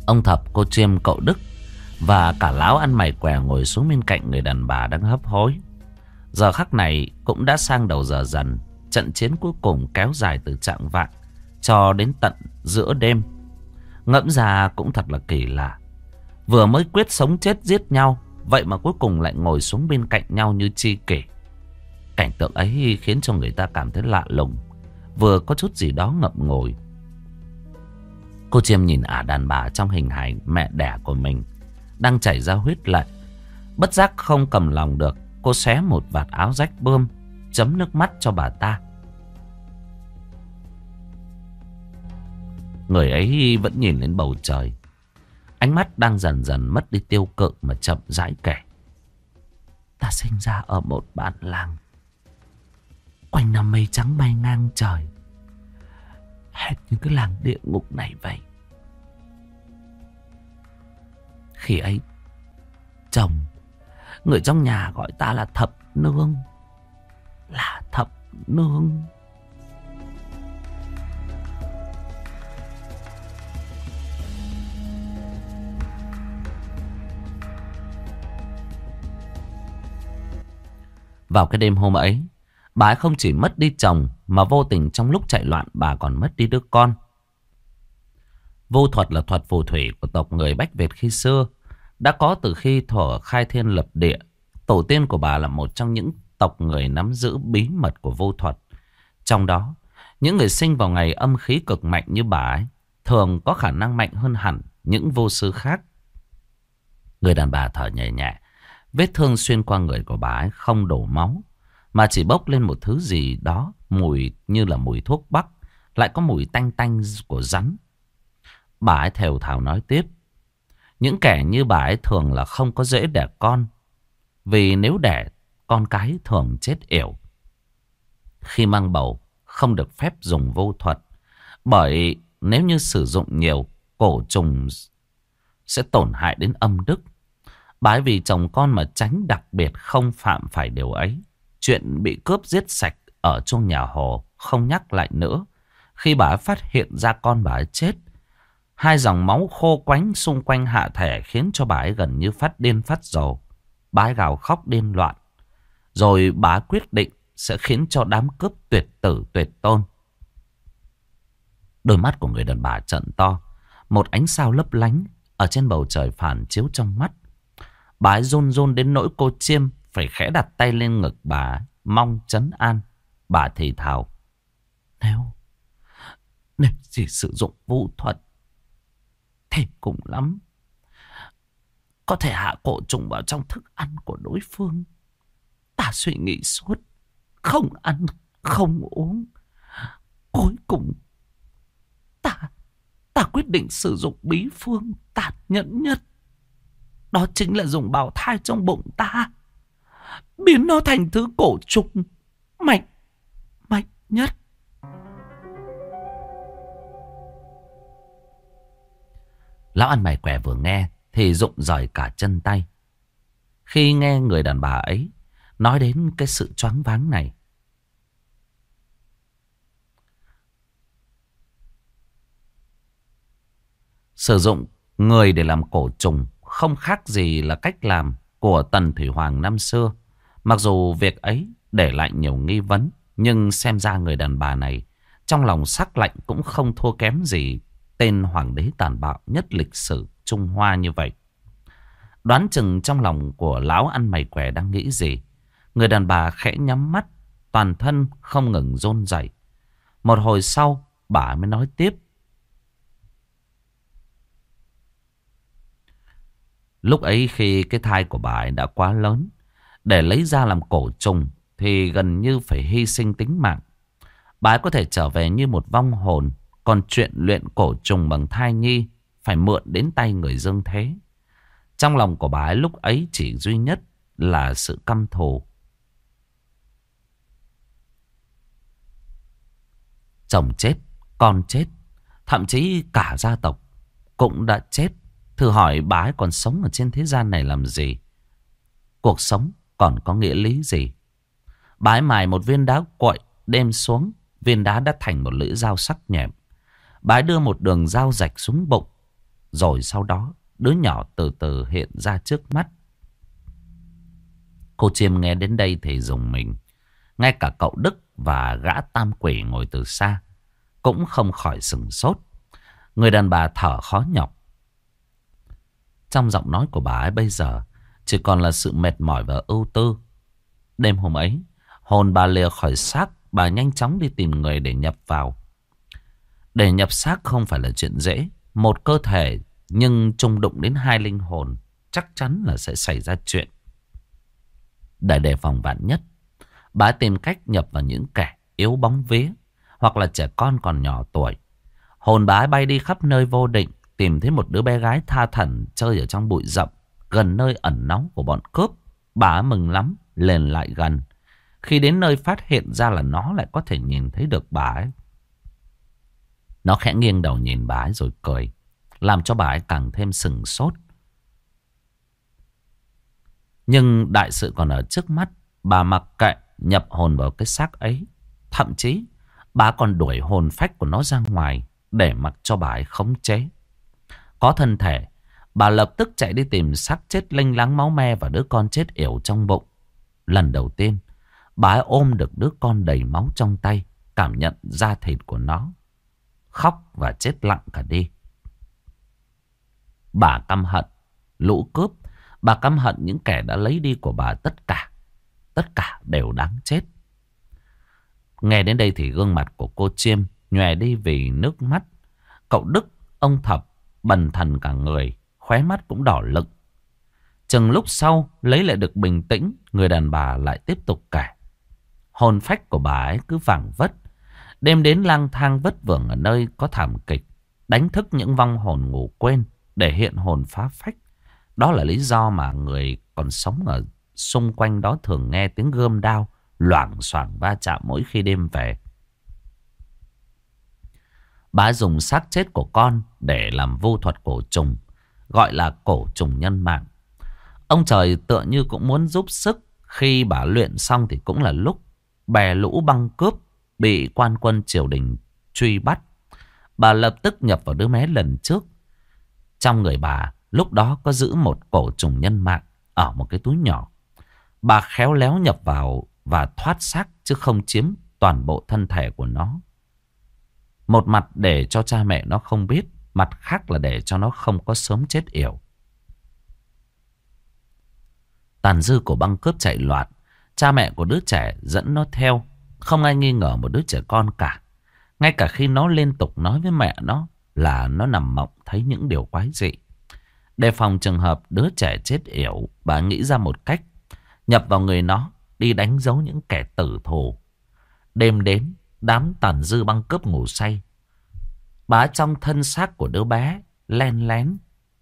Ông Thập, cô Chiêm, cậu Đức và cả Láo ăn mày què ngồi xuống bên cạnh người đàn bà đang hấp hối. Giờ khắc này cũng đã sang đầu giờ dần. Trận chiến cuối cùng kéo dài từ chạng vạng cho đến tận giữa đêm. Ngẫm ra cũng thật là kỳ lạ. Vừa mới quyết sống chết giết nhau, vậy mà cuối cùng lại ngồi xuống bên cạnh nhau như tri kỷ. Cảnh tượng ấy khiến cho người ta cảm thấy lạ lùng, vừa có chút gì đó ngậm ngùi. Cô Chiêm nhìn ả đàn bà trong hình hài mẹ đẻ của mình đang chảy ra huyết lệ. Bất giác không cầm lòng được, cô xé một vạt áo rách bươm, chấm nước mắt cho bà ta. Người ấy vẫn nhìn lên bầu trời, ánh mắt đang dần dần mất đi tiêu cự mà chậm rãi kể. Ta sinh ra ở một bản làng, quanh năm mây trắng bay ngang trời, hệt như cái làng địa ngục này vậy. Khi ấy, chồng, người trong nhà gọi ta là Thập Nương. Là Thập Nương. Vào cái đêm hôm ấy, bà ấy không chỉ mất đi chồng, mà vô tình trong lúc chạy loạn bà còn mất đi đứa con. Vô thuật là thuật phù thủy của tộc người Bách Việt khi xưa, đã có từ khi thuở khai thiên lập địa. Tổ tiên của bà là một trong những tộc người nắm giữ bí mật của vô thuật. Trong đó, những người sinh vào ngày âm khí cực mạnh như bà ấy thường có khả năng mạnh hơn hẳn những vô sư khác. Người đàn bà thở nhẹ nhẹ. Vết thương xuyên qua người của bà ấy không đổ máu, mà chỉ bốc lên một thứ gì đó, mùi như là mùi thuốc bắc, lại có mùi tanh tanh của rắn. Bà ấy thều thào nói tiếp. Những kẻ như bà ấy thường là không có dễ đẻ con, vì nếu đẻ con cái thường chết yểu. Khi mang bầu không được phép dùng vô thuật, bởi nếu như sử dụng nhiều, cổ trùng sẽ tổn hại đến âm đức. Bà ấy vì chồng con mà tránh, đặc biệt không phạm phải điều ấy. Chuyện bị cướp giết sạch ở chuông nhà Hồ không nhắc lại nữa. Khi bà ấy phát hiện ra con bà ấy chết, hai dòng máu khô quánh xung quanh hạ thể khiến cho bà ấy gần như phát điên phát rồ. Bà ấy gào khóc điên loạn. Rồi bà ấy quyết định sẽ khiến cho đám cướp tuyệt tử tuyệt tôn. Đôi mắt của người đàn bà trợn to, một ánh sao lấp lánh ở trên bầu trời phản chiếu trong mắt. Bà ấy run run đến nỗi cô Chiêm phải khẽ đặt tay lên ngực bà ấy, mong trấn an. Bà thì thào. Nếu chỉ sử dụng vũ thuật thì cùng lắm có thể hạ cổ trùng vào trong thức ăn của đối phương. Ta suy nghĩ suốt, không ăn không uống, cuối cùng ta quyết định sử dụng bí phương tàn nhẫn nhất. Đó chính là dùng bào thai trong bụng ta, biến nó thành thứ cổ trùng mạnh nhất. Lão ăn mày què vừa nghe thì rụng rời cả chân tay. Khi nghe người đàn bà ấy nói đến cái sự choáng váng này. Sử dụng người để làm cổ trùng không khác gì là cách làm của Tần Thủy Hoàng năm xưa. Mặc dù việc ấy để lại nhiều nghi vấn, nhưng xem ra người đàn bà này trong lòng sắc lạnh cũng không thua kém gì tên hoàng đế tàn bạo nhất lịch sử Trung Hoa như vậy. Đoán chừng trong lòng của lão ăn mày què đang nghĩ gì. Người đàn bà khẽ nhắm mắt, toàn thân không ngừng run rẩy. Một hồi sau bà mới nói tiếp. Lúc ấy khi cái thai của bà ấy đã quá lớn, để lấy ra làm cổ trùng thì gần như phải hy sinh tính mạng. Bà ấy có thể trở về như một vong hồn, còn chuyện luyện cổ trùng bằng thai nhi phải mượn đến tay người dương thế. Trong lòng của bà ấy lúc ấy chỉ duy nhất là sự căm thù. Chồng chết, con chết, thậm chí cả gia tộc cũng đã chết. Thử hỏi bà ấy còn sống ở trên thế gian này làm gì? Cuộc sống còn có nghĩa lý gì? Bà ấy mài một viên đá quậy đem xuống, viên đá đã thành một lưỡi dao sắc nhọn. Bà ấy đưa một đường dao rạch xuống bụng. Rồi sau đó đứa nhỏ từ từ hiện ra trước mắt. Cô Chiêm nghe đến đây thì rùng mình. Ngay cả cậu Đức và gã tam quỷ ngồi từ xa cũng không khỏi sửng sốt. Người đàn bà thở khó nhọc. Trong giọng nói của bà ấy bây giờ chỉ còn là sự mệt mỏi và ưu tư. Đêm hôm ấy, hồn bà lìa khỏi xác, bà nhanh chóng đi tìm người để nhập vào. Để nhập xác không phải là chuyện dễ. Một cơ thể nhưng chung đụng đến hai linh hồn, chắc chắn là sẽ xảy ra chuyện. Để đề phòng vạn nhất, bà tìm cách nhập vào những kẻ yếu bóng vía, hoặc là trẻ con còn nhỏ tuổi. Hồn bà bay đi khắp nơi vô định, tìm thấy một đứa bé gái tha thẩn chơi ở trong bụi rậm, gần nơi ẩn náu của bọn cướp. Bà mừng lắm, lên lại gần. Khi đến nơi phát hiện ra là nó lại có thể nhìn thấy được bà ấy. Nó khẽ nghiêng đầu nhìn bà ấy rồi cười, làm cho bà ấy càng thêm sừng sốt. Nhưng đại sự còn ở trước mắt. Bà mặc kệ nhập hồn vào cái xác ấy. Thậm chí bà còn đuổi hồn phách của nó ra ngoài để mặc cho bà ấy khống chế. Có thân thể, bà lập tức chạy đi tìm xác chết lênh láng máu me và đứa con chết yểu trong bụng. Lần đầu tiên bà ấy ôm được đứa con đầy máu trong tay, cảm nhận da thịt của nó, khóc và chết lặng cả đi. Bà căm hận lũ cướp. Bà căm hận những kẻ đã lấy đi của bà tất cả. Tất cả đều đáng chết. Nghe đến đây thì gương mặt của cô Chiêm nhòe đi vì nước mắt. Cậu Đức, ông Thập bần thần cả người, khóe mắt cũng đỏ lựng. Chừng lúc sau lấy lại được bình tĩnh, người đàn bà lại tiếp tục kể. Hồn phách của bà ấy cứ vảng vất, đêm đến lang thang vất vưởng ở nơi có thảm kịch, đánh thức những vong hồn ngủ quên để hiện hồn phá phách. Đó là lý do mà người còn sống ở xung quanh đó thường nghe tiếng gươm đao loảng xoảng va chạm mỗi khi đêm về. Bà dùng xác chết của con để làm vu thuật cổ trùng, gọi là cổ trùng nhân mạng. Ông trời tựa như cũng muốn giúp sức. Khi bà luyện xong thì cũng là lúc bè lũ băng cướp bị quan quân triều đình truy bắt. Bà lập tức nhập vào đứa bé lần trước. Trong người bà lúc đó có giữ một cổ trùng nhân mạng ở một cái túi nhỏ. Bà khéo léo nhập vào và thoát xác, chứ không chiếm toàn bộ thân thể của nó. Một mặt để cho cha mẹ nó không biết, mặt khác là để cho nó không có sớm chết yểu. Tàn dư của băng cướp chạy loạn. Cha mẹ của đứa trẻ dẫn nó theo. Không ai nghi ngờ một đứa trẻ con cả. Ngay cả khi nó liên tục nói với mẹ nó là nó nằm mộng thấy những điều quái dị. Đề phòng trường hợp đứa trẻ chết yểu, bà nghĩ ra một cách: nhập vào người nó, đi đánh dấu những kẻ tử thù. Đêm đến, đám tàn dư băng cướp ngủ say. Bà trong thân xác của đứa bé len lén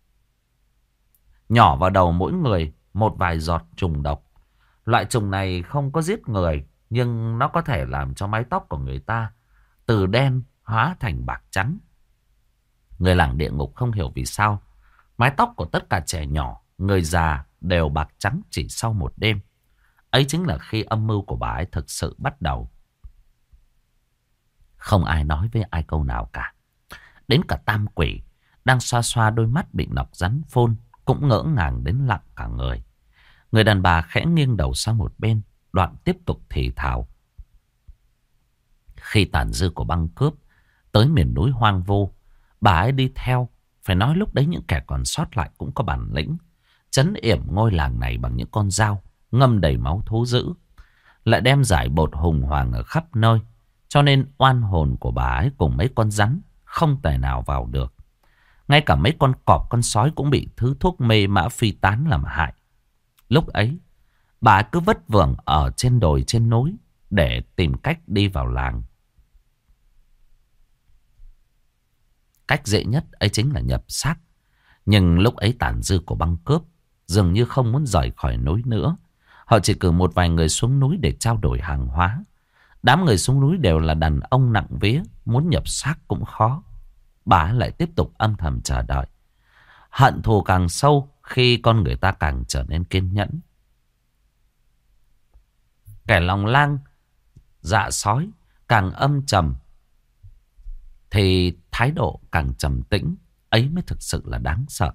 nhỏ vào đầu mỗi người một vài giọt trùng độc. Loại trùng này không có giết người, nhưng nó có thể làm cho mái tóc của người ta từ đen hóa thành bạc trắng. Người làng địa ngục không hiểu vì sao mái tóc của tất cả trẻ nhỏ, người già đều bạc trắng chỉ sau một đêm. Ấy chính là khi âm mưu của bà ấy thực sự bắt đầu. Không ai nói với ai câu nào cả. Đến cả tam quỷ đang xoa xoa đôi mắt bị nọc rắn phôn cũng ngỡ ngàng đến lặng cả người. Người đàn bà khẽ nghiêng đầu sang một bên, đoạn tiếp tục thì thào. Khi tàn dư của băng cướp tới miền núi hoang vu, bà ấy đi theo. Phải nói lúc đấy những kẻ còn sót lại cũng có bản lĩnh, trấn yểm ngôi làng này bằng những con dao ngâm đầy máu thú dữ, lại đem giải bột hùng hoàng ở khắp nơi. Cho nên oan hồn của bà ấy cùng mấy con rắn không thể nào vào được. Ngay cả mấy con cọp con sói cũng bị thứ thuốc mê mã phi tán làm hại. Lúc ấy bà ấy cứ vất vưởng ở trên đồi trên núi để tìm cách đi vào làng. Cách dễ nhất ấy chính là nhập xác. Nhưng lúc ấy tàn dư của băng cướp dường như không muốn rời khỏi núi nữa. Họ chỉ cử một vài người xuống núi để trao đổi hàng hóa. Đám người xuống núi đều là đàn ông nặng vía, muốn nhập xác cũng khó. Bà lại tiếp tục âm thầm chờ đợi. Hận thù càng sâu khi con người ta càng trở nên kiên nhẫn. Kẻ lòng lang dạ sói càng âm trầm thì thái độ càng trầm tĩnh. ấy mới thực sự là đáng sợ.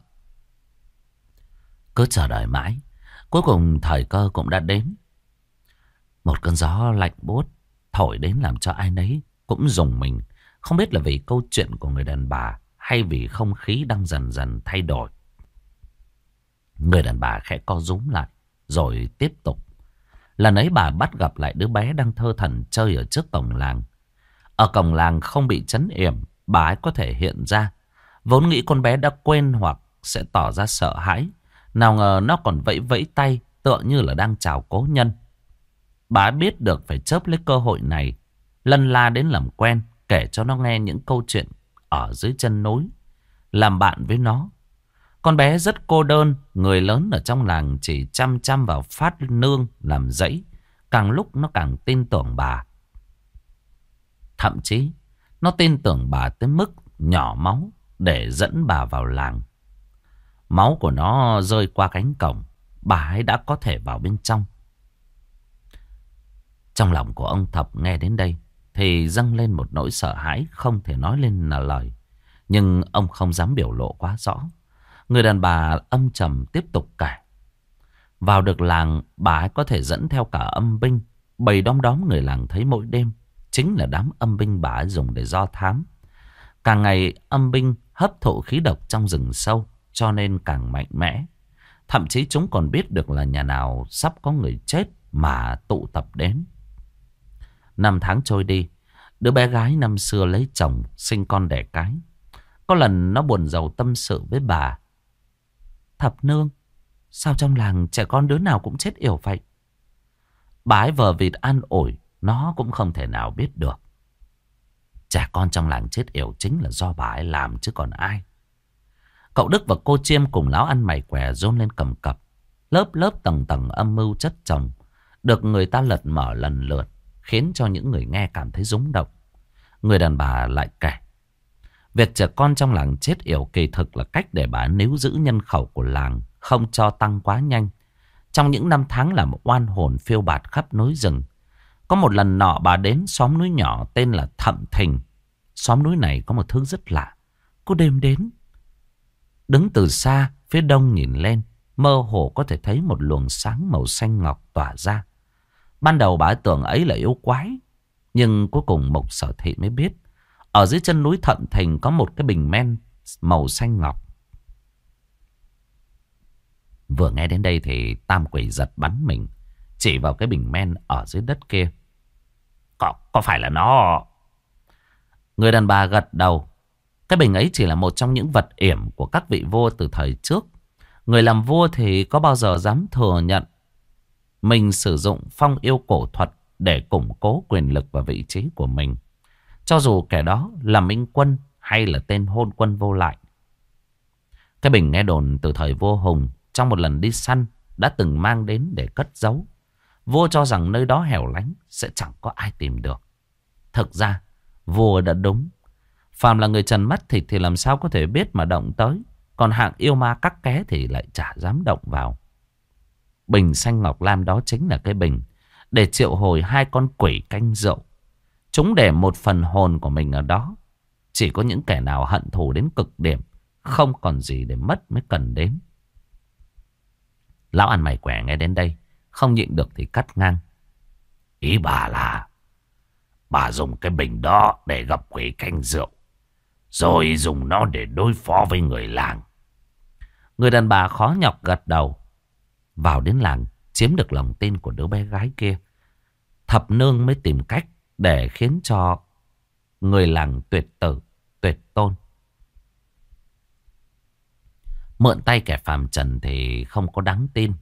Cứ chờ đợi mãi, cuối cùng thời cơ cũng đã đến. Một cơn gió lạnh buốt thổi đến làm cho ai nấy cũng rùng mình. Không biết là vì câu chuyện của người đàn bà hay vì không khí đang dần dần thay đổi. Người đàn bà khẽ co rúm lại rồi tiếp tục. Lần ấy bà bắt gặp lại đứa bé đang thơ thẩn chơi ở trước cổng làng. Ở cổng làng không bị trấn yểm, bà ấy có thể hiện ra. Vốn nghĩ con bé đã quên hoặc sẽ tỏ ra sợ hãi. Nào ngờ nó còn vẫy vẫy tay tựa như là đang chào cố nhân. Bà ấy biết được phải chớp lấy cơ hội này, lân la đến làm quen, kể cho nó nghe những câu chuyện ở dưới chân núi, làm bạn với nó. Con bé rất cô đơn, người lớn ở trong làng chỉ chăm chăm vào phát nương làm rẫy. Càng lúc nó càng tin tưởng bà. Thậm chí nó tin tưởng bà tới mức nhỏ máu để dẫn bà vào làng. Máu của nó rơi qua cánh cổng, bà ấy đã có thể vào bên trong. Trong lòng của ông Thập nghe đến đây thì dâng lên một nỗi sợ hãi không thể nói lên là lời. Nhưng ông không dám biểu lộ quá rõ. Người đàn bà âm trầm tiếp tục kể. Vào được làng, bà ấy có thể dẫn theo cả âm binh. Bầy đom đóm người làng thấy mỗi đêm chính là đám âm binh bà ấy dùng để do thám. Càng ngày âm binh hấp thụ khí độc trong rừng sâu, cho nên càng mạnh mẽ. Thậm chí chúng còn biết được là nhà nào sắp có người chết mà tụ tập đến. Năm tháng trôi đi, đứa bé gái năm xưa lấy chồng, sinh con đẻ cái. Có lần nó buồn rầu tâm sự với bà. Thập nương, sao trong làng trẻ con đứa nào cũng chết yểu vậy? Bà ấy vờ vịt an ủi, nó cũng không thể nào biết được. Trẻ con trong làng chết yểu chính là do bà ấy làm chứ còn ai. Cậu Đức và cô Chiêm cùng láo ăn mày què rôn lên cầm cập. Lớp lớp tầng tầng âm mưu chất chồng được người ta lật mở lần lượt, khiến cho những người nghe cảm thấy rúng động. Người đàn bà lại kể. Việc trẻ con trong làng chết yểu kỳ thực là cách để bà níu giữ nhân khẩu của làng, không cho tăng quá nhanh. Trong những năm tháng làm oan hồn phiêu bạt khắp núi rừng. Có một lần nọ bà đến xóm núi nhỏ tên là Thậm Thình. Xóm núi này có một thứ rất lạ. Cô đêm đến, đứng từ xa phía đông nhìn lên, mơ hồ có thể thấy một luồng sáng màu xanh ngọc tỏa ra. Ban đầu bà ấy tưởng ấy là yêu quái, nhưng cuối cùng Mộc Sở Thị mới biết ở dưới chân núi Thậm Thình có một cái bình men màu xanh ngọc. Vừa nghe đến đây thì tam quỷ giật bắn mình, chỉ vào cái bình men ở dưới đất kia. Có phải là nó? Người đàn bà gật đầu. Cái bình ấy chỉ là một trong những vật yểm của các vị vua từ thời trước. Người làm vua thì có bao giờ dám thừa nhận mình sử dụng phong yêu cổ thuật để củng cố quyền lực và vị trí của mình, cho dù kẻ đó là minh quân hay là tên hôn quân vô lại. Cái bình nghe đồn từ thời vua Hùng trong một lần đi săn đã từng mang đến để cất giấu. Vua cho rằng nơi đó hẻo lánh sẽ chẳng có ai tìm được. Thực ra vua đã đúng. Phàm là người trần mắt thịt thì làm sao có thể biết mà động tới. Còn hạng yêu ma cắc ké thì lại chả dám động vào. Bình xanh ngọc lam đó chính là cái bình để triệu hồi hai con quỷ canh rượu. Chúng để một phần hồn của mình ở đó. Chỉ có những kẻ nào hận thù đến cực điểm, không còn gì để mất mới cần đến. Lão ăn mày quẻ nghe đến đây, không nhịn được thì cắt ngang. Ý bà là bà dùng cái bình đó để gặp quỷ canh rượu, rồi dùng nó để đối phó với người làng. Người đàn bà khó nhọc gật đầu. Vào đến làng, chiếm được lòng tin của đứa bé gái kia, Thập nương mới tìm cách để khiến cho người làng tuyệt tử, tuyệt tôn. Mượn tay kẻ phàm trần thì không có đáng tin.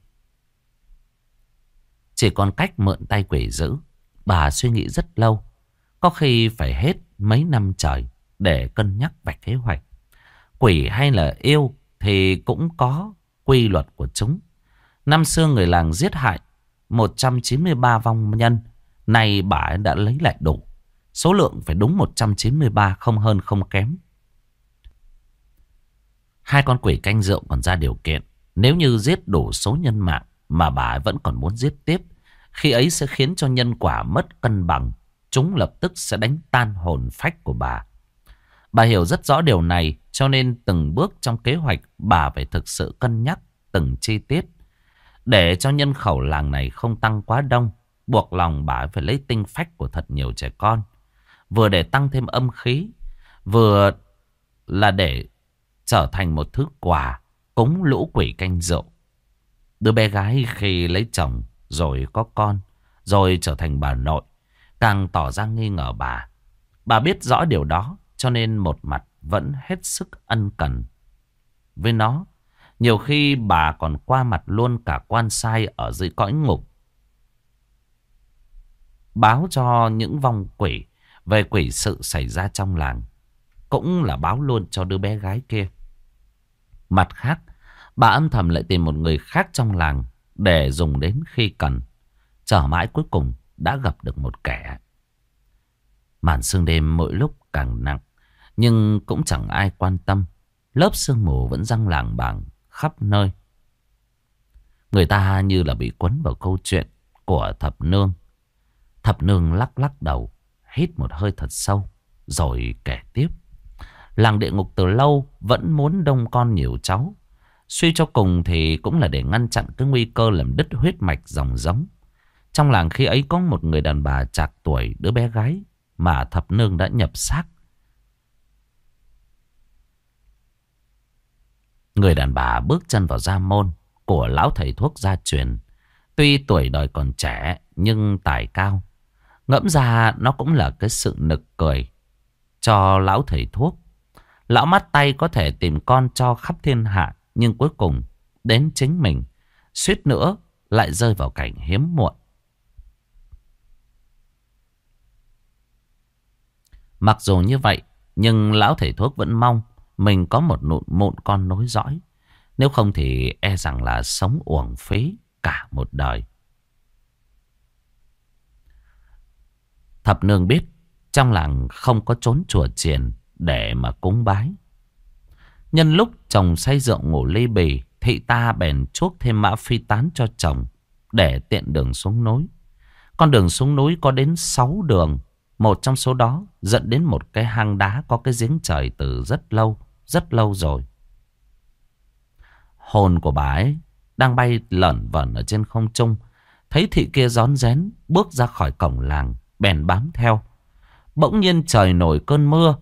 Chỉ còn cách mượn tay quỷ dữ. Bà suy nghĩ rất lâu, có khi phải hết mấy năm trời để cân nhắc vạch kế hoạch. Quỷ hay là yêu thì cũng có quy luật của chúng. Năm xưa người làng giết hại 193 vong nhân. Nay bà ấy đã lấy lại đủ. Số lượng phải đúng 193, không hơn không kém. Hai con quỷ canh rượu còn ra điều kiện. Nếu như giết đủ số nhân mạng mà bà ấy vẫn còn muốn giết tiếp, khi ấy sẽ khiến cho nhân quả mất cân bằng. Chúng lập tức sẽ đánh tan hồn phách của bà. Bà hiểu rất rõ điều này Cho nên từng bước trong kế hoạch bà phải thực sự cân nhắc từng chi tiết. Để cho nhân khẩu làng này không tăng quá đông, buộc lòng bà phải lấy tinh phách của thật nhiều trẻ con. Vừa để tăng thêm âm khí, vừa là để trở thành một thứ quà cúng lũ quỷ canh rượu. Đứa bé gái khi lấy chồng rồi có con, rồi trở thành bà nội, càng tỏ ra nghi ngờ bà. Bà biết rõ điều đó, cho nên một mặt vẫn hết sức ân cần với nó. Nhiều khi bà còn qua mặt luôn cả quan sai ở dưới cõi ngục, báo cho những vong quỷ về quỷ sự xảy ra trong làng, cũng là báo luôn cho đứa bé gái kia. Mặt khác, bà âm thầm lại tìm một người khác trong làng để dùng đến khi cần. Chờ mãi cuối cùng đã gặp được một kẻ. Màn sương đêm mỗi lúc càng nặng, nhưng cũng chẳng ai quan tâm. Lớp sương mù vẫn giăng lảng bảng khắp nơi. Người ta như là bị cuốn vào câu chuyện của thập nương. Thập nương lắc lắc đầu, hít một hơi thật sâu, rồi kể tiếp. Làng địa ngục từ lâu vẫn muốn đông con nhiều cháu. Suy cho cùng thì cũng là để ngăn chặn cái nguy cơ làm đứt huyết mạch dòng giống. Trong làng khi ấy có một người đàn bà trạc tuổi đứa bé gái mà thập nương đã nhập xác. Người đàn bà bước chân vào gia môn của lão thầy thuốc gia truyền. Tuy tuổi đời còn trẻ nhưng tài cao. Ngẫm ra nó cũng là cái sự nực cười cho lão thầy thuốc. Lão mắt tay có thể tìm con cho khắp thiên hạ, nhưng cuối cùng đến chính mình suýt nữa lại rơi vào cảnh hiếm muộn. Mặc dù như vậy, nhưng lão thầy thuốc vẫn mong mình có một mụn con nối dõi. Nếu không thì e rằng là sống uổng phí cả một đời. Thập nương biết trong làng không có trốn chùa chiền để mà cúng bái. Nhân lúc chồng say rượu ngủ ly bì, thị ta bèn chuốc thêm mã phi tán cho chồng để tiện đường xuống núi. Con đường xuống núi có đến 6 đường. Một trong số đó dẫn đến một cái hang đá có cái giếng trời từ rất lâu rồi. Hồn của bà ấy đang bay lởn vởn ở trên không trung, thấy thị kia rón rén bước ra khỏi cổng làng, bèn bám theo. Bỗng nhiên trời nổi cơn mưa.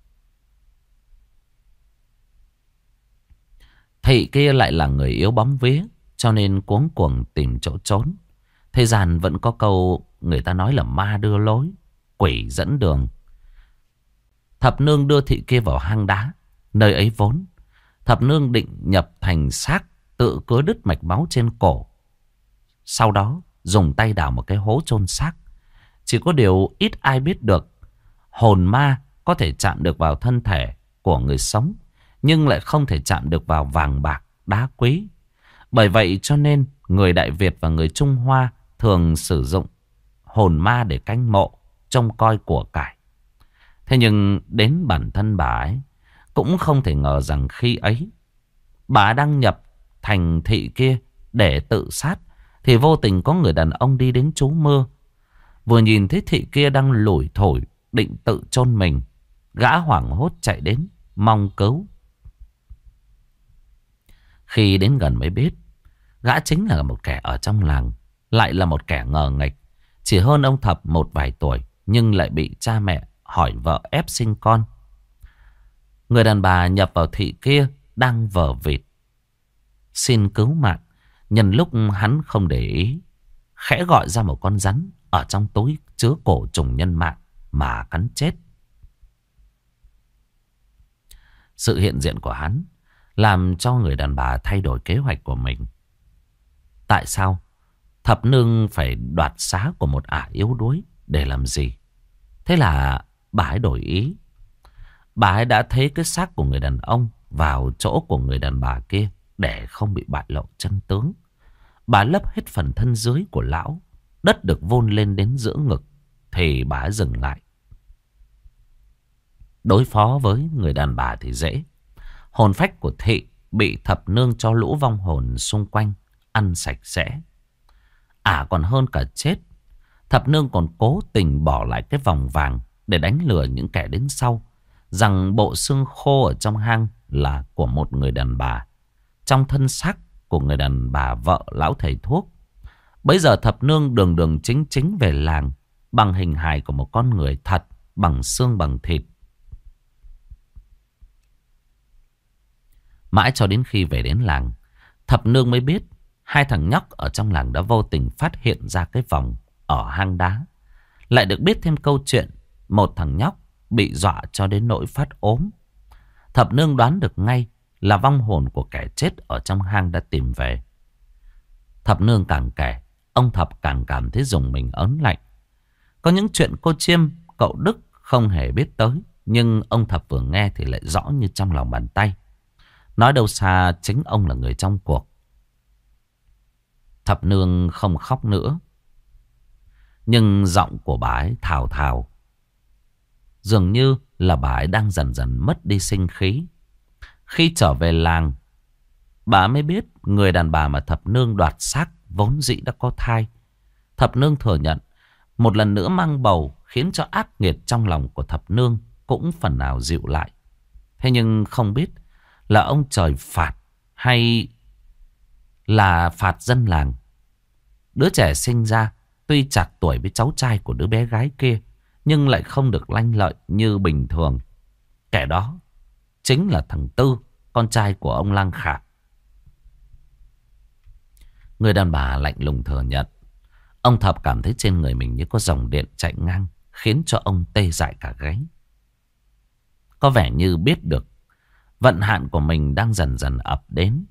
Thị kia lại là người yếu bóng vía, cho nên cuống cuồng tìm chỗ trốn. Thế gian vẫn có câu người ta nói là ma đưa lối, quỷ dẫn đường. Thập nương đưa thị kia vào hang đá. Nơi ấy vốn thập nương định nhập thành xác, tự cứa đứt mạch máu trên cổ, sau đó dùng tay đào một cái hố chôn xác. Chỉ có điều ít ai biết được hồn ma có thể chạm được vào thân thể của người sống, nhưng lại không thể chạm được vào vàng bạc đá quý. Bởi vậy cho nên người Đại Việt và người Trung Hoa thường sử dụng hồn ma để canh mộ, trông coi của cải. Thế nhưng đến bản thân bà ấy cũng không thể ngờ rằng khi ấy bà đang nhập thành thị kia để tự sát, thì vô tình có người đàn ông đi đến trú mưa. Vừa nhìn thấy thị kia đang lủi thổi định tự chôn mình, gã hoảng hốt chạy đến mong cứu. Khi đến gần mới biết gã chính là một kẻ ở trong làng, lại là một kẻ ngờ nghệch, chỉ hơn ông Thập một vài tuổi, nhưng lại bị cha mẹ hỏi vợ ép sinh con. Người đàn bà nhập vào thị kia đang vờ vịt xin cứu mạng. Nhân lúc hắn không để ý, khẽ gọi ra một con rắn ở trong túi chứa cổ trùng nhân mạng mà cắn chết. Sự hiện diện của hắn làm cho người đàn bà thay đổi kế hoạch của mình. Tại sao thập nương phải đoạt xá của một ả yếu đuối để làm gì? Thế là bà ấy đổi ý. Bà ấy đã thấy cái xác của người đàn ông vào chỗ của người đàn bà kia để không bị bại lộ chân tướng. Bà lấp hết phần thân dưới của lão, đất được vun lên đến giữa ngực, thì bà ấy dừng lại. Đối phó với người đàn bà thì dễ. Hồn phách của thị bị thập nương cho lũ vong hồn xung quanh ăn sạch sẽ. Còn hơn cả chết. Thập nương còn cố tình bỏ lại cái vòng vàng để đánh lừa những kẻ đến sau. rằng bộ xương khô ở trong hang là của một người đàn bà, trong thân xác của người đàn bà vợ lão thầy thuốc. Bấy giờ thập nương đường đường chính chính về làng bằng hình hài của một con người thật, bằng xương bằng thịt. Mãi cho đến khi về đến làng, thập nương mới biết hai thằng nhóc ở trong làng đã vô tình phát hiện ra cái vòng ở hang đá. Lại được biết thêm câu chuyện một thằng nhóc bị dọa cho đến nỗi phát ốm. Thập nương đoán được ngay là vong hồn của kẻ chết ở trong hang đã tìm về. Thập nương càng kể, ông Thập càng cảm thấy rùng mình ớn lạnh. Có những chuyện cô Chiêm, cậu Đức không hề biết tới, nhưng ông Thập vừa nghe thì lại rõ như trong lòng bàn tay. Nói đâu xa chính ông là người trong cuộc. Thập nương không khóc nữa, nhưng giọng của bà ấy thào thào. Dường như là bà ấy đang dần dần mất đi sinh khí. Khi trở về làng, bà mới biết người đàn bà mà thập nương đoạt xác vốn dĩ đã có thai. Thập nương thừa nhận một lần nữa mang bầu khiến cho ác nghiệt trong lòng của thập nương cũng phần nào dịu lại. Thế nhưng không biết là ông trời phạt hay là phạt dân làng. Đứa trẻ sinh ra tuy chạc tuổi với cháu trai của đứa bé gái kia, nhưng lại không được lanh lợi như bình thường. Kẻ đó chính là thằng Tư, con trai của ông Lang Khả. Người đàn bà lạnh lùng thừa nhận. Ông Thập cảm thấy trên người mình như có dòng điện chạy ngang, khiến cho ông tê dại cả gáy. Có vẻ như biết được vận hạn của mình đang dần dần ập đến.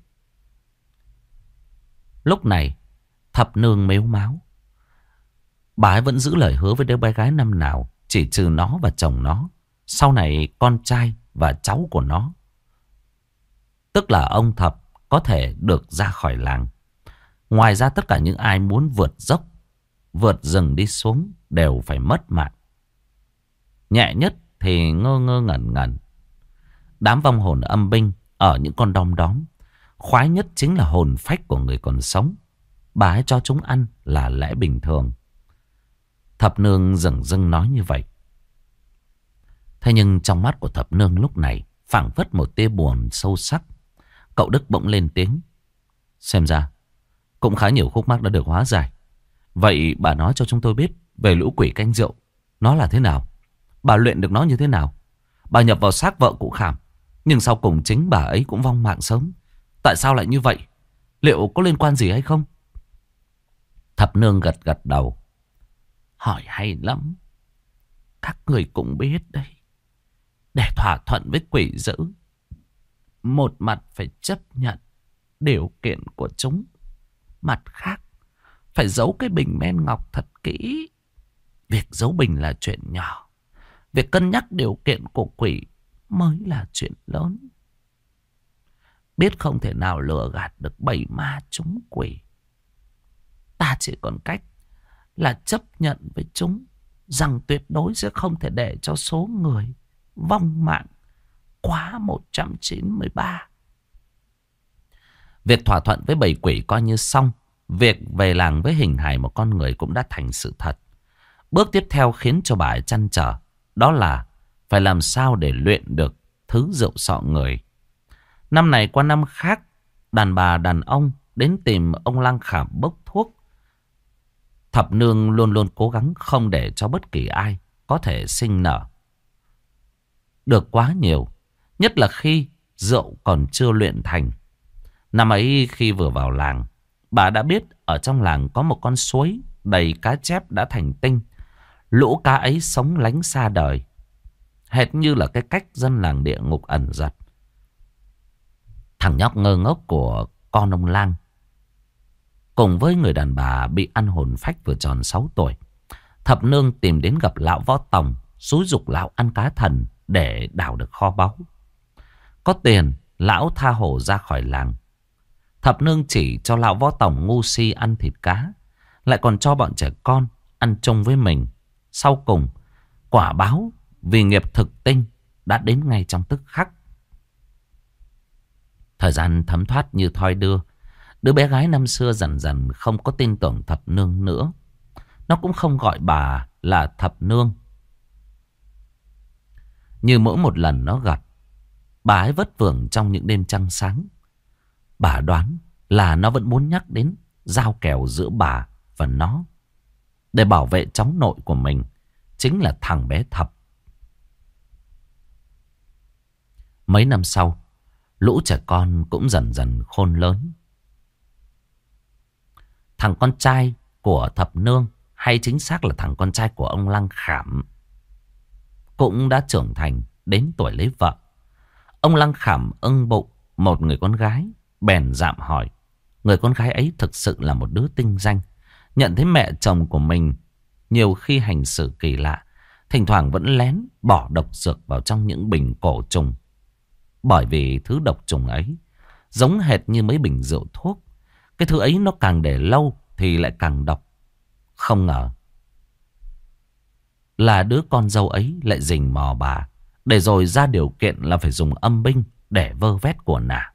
Lúc này thập nương mếu máo. Bà ấy vẫn giữ lời hứa với đứa bé gái năm nào, chỉ trừ nó và chồng nó, sau này con trai và cháu của nó, tức là ông Thập, có thể được ra khỏi làng. Ngoài ra tất cả những ai muốn vượt dốc, vượt rừng đi xuống đều phải mất mạng. Nhẹ nhất thì ngơ ngơ ngẩn ngẩn. Đám vong hồn âm binh ở những con đom đóm, khoái nhất chính là hồn phách của người còn sống. Bà ấy cho chúng ăn là lẽ bình thường. Thập nương dửng dưng nói như vậy. Thế nhưng trong mắt của thập nương lúc này phảng phất một tia buồn sâu sắc. Cậu Đức bỗng lên tiếng. Xem ra cũng khá nhiều khúc mắc đã được hóa giải. Vậy bà nói cho chúng tôi biết về lũ quỷ canh rượu, nó là thế nào? Bà luyện được nó như thế nào? Bà nhập vào xác vợ cụ Khảm, nhưng sau cùng chính bà ấy cũng vong mạng sớm. Tại sao lại như vậy? Liệu có liên quan gì hay không? Thập nương gật gật đầu. Hỏi hay lắm. Các người cũng biết đấy. Để thỏa thuận với quỷ dữ, một mặt phải chấp nhận điều kiện của chúng, mặt khác phải giấu cái bình men ngọc thật kỹ. Việc giấu bình là chuyện nhỏ, việc cân nhắc điều kiện của quỷ mới là chuyện lớn. Biết không thể nào lừa gạt được bầy ma chúng quỷ, ta chỉ còn cách là chấp nhận với chúng rằng tuyệt đối sẽ không thể để cho số người vong mạng quá 193. Việc thỏa thuận với bầy quỷ coi như xong. Việc về làng với hình hài một con người cũng đã thành sự thật. Bước tiếp theo khiến cho bà ấy trăn trở, đó là phải làm sao để luyện được thứ rượu sọ người. Năm này qua năm khác, đàn bà đàn ông đến tìm ông Lang Khảm bốc thuốc. Thập nương luôn luôn cố gắng không để cho bất kỳ ai có thể sinh nở được quá nhiều, nhất là khi rượu còn chưa luyện thành. Năm ấy khi vừa vào làng, bà đã biết ở trong làng có một con suối đầy cá chép đã thành tinh. Lũ cá ấy sống lánh xa đời, hệt như là cái cách dân làng địa ngục ẩn giật. Thằng nhóc ngơ ngốc của con ông Lang cùng với người đàn bà bị ăn hồn phách vừa tròn 6 tuổi. Thập nương tìm đến gặp lão Võ Tòng, xúi giục lão ăn cá thần để đào được kho báu. Có tiền, lão tha hồ ra khỏi làng. Thập nương chỉ cho lão Võ Tòng ngu si ăn thịt cá, lại còn cho bọn trẻ con ăn chung với mình. Sau cùng, quả báo vì nghiệp thực tinh đã đến ngay trong tức khắc. Thời gian thấm thoát như thoi đưa. Đứa bé gái năm xưa dần dần không có tin tưởng thập nương nữa. Nó cũng không gọi bà là thập nương. Như mỗi một lần nó gặp, bà ấy vất vưởng trong những đêm trăng sáng. Bà đoán là nó vẫn muốn nhắc đến giao kèo giữa bà và nó để bảo vệ cháu nội của mình, chính là thằng bé Thập. Mấy năm sau, lũ trẻ con cũng dần dần khôn lớn. Thằng con trai của Thập Nương, hay chính xác là thằng con trai của ông Lăng Khảm, cũng đã trưởng thành đến tuổi lấy vợ. Ông Lăng Khảm ưng bụng một người con gái, bèn dạm hỏi. Người con gái ấy thực sự là một đứa tinh danh. Nhận thấy mẹ chồng của mình nhiều khi hành xử kỳ lạ, thỉnh thoảng vẫn lén bỏ độc dược vào trong những bình cổ trùng. Bởi vì thứ độc trùng ấy giống hệt như mấy bình rượu thuốc. Cái thứ ấy nó càng để lâu thì lại càng độc. Không ngờ là đứa con dâu ấy lại rình mò bà, để rồi ra điều kiện là phải dùng âm binh để vơ vét của nả.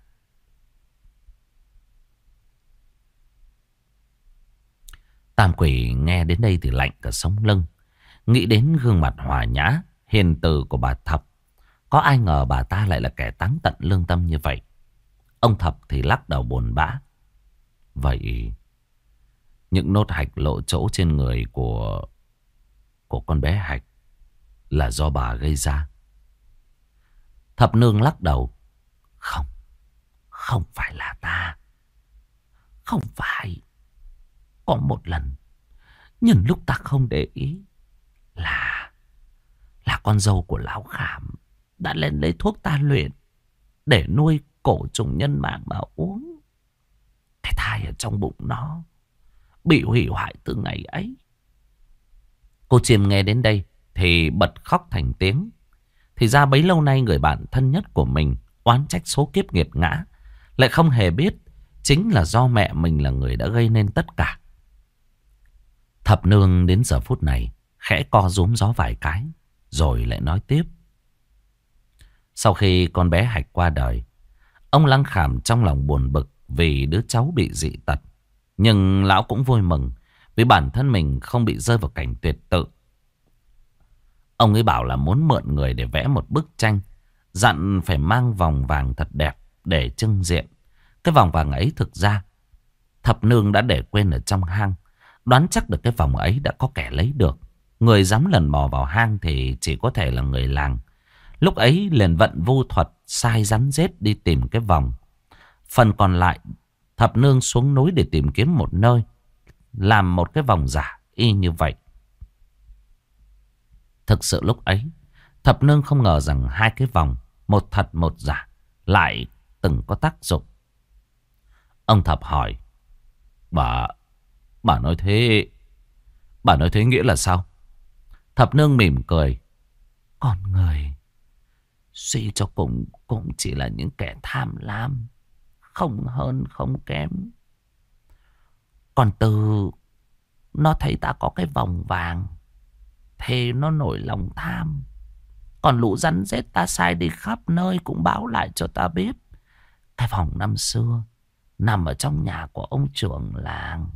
Tam Quỷ nghe đến đây thì lạnh cả sống lưng. Nghĩ đến gương mặt hòa nhã, hiền từ của bà Thập. Có ai ngờ bà ta lại là kẻ táng tận lương tâm như vậy. Ông Thập thì lắc đầu buồn bã. Vậy những nốt hạch lộ chỗ trên người của con bé Hạch là do bà gây ra? Thập Nương lắc đầu. Không, không phải là ta. Không phải. Có một lần, nhân lúc ta không để ý, là con dâu của lão Khảm đã lên lấy thuốc ta luyện để nuôi cổ trùng nhân mạng mà uống. Cái thai ở trong bụng nó bị hủy hoại từ ngày ấy. Cô Chiêm nghe đến đây thì bật khóc thành tiếng. Thì ra bấy lâu nay người bạn thân nhất của mình oán trách số kiếp nghiệt ngã, lại không hề biết chính là do mẹ mình là người đã gây nên tất cả. Thập Nương đến giờ phút này khẽ co rúm gió vài cái, rồi lại nói tiếp. Sau khi con bé Hạch qua đời, ông Lăng Khảm trong lòng buồn bực vì đứa cháu bị dị tật. Nhưng lão cũng vui mừng vì bản thân mình không bị rơi vào cảnh tuyệt tự. Ông ấy bảo là muốn mượn người để vẽ một bức tranh, dặn phải mang vòng vàng thật đẹp để trưng diện. Cái vòng vàng ấy thực ra Thập Nương đã để quên ở trong hang. Đoán chắc được cái vòng ấy đã có kẻ lấy được. Người dám lần mò vào hang thì chỉ có thể là người làng. Lúc ấy liền vận vu thuật sai rắn rết đi tìm cái vòng. Phần còn lại, Thập Nương xuống núi để tìm kiếm một nơi làm một cái vòng giả y như vậy. Thực sự lúc ấy, Thập Nương không ngờ rằng hai cái vòng, một thật một giả, lại từng có tác dụng. Ông Thập hỏi. Bà nói thế nghĩa là sao? Thập Nương mỉm cười. Con người suy cho cùng cũng chỉ là những kẻ tham lam, không hơn không kém. Còn Từ nó thấy ta có cái vòng vàng thì nó nổi lòng tham. Còn lũ rắn rết ta sai đi khắp nơi cũng báo lại cho ta biết cái vòng năm xưa nằm ở trong nhà của ông trưởng làng.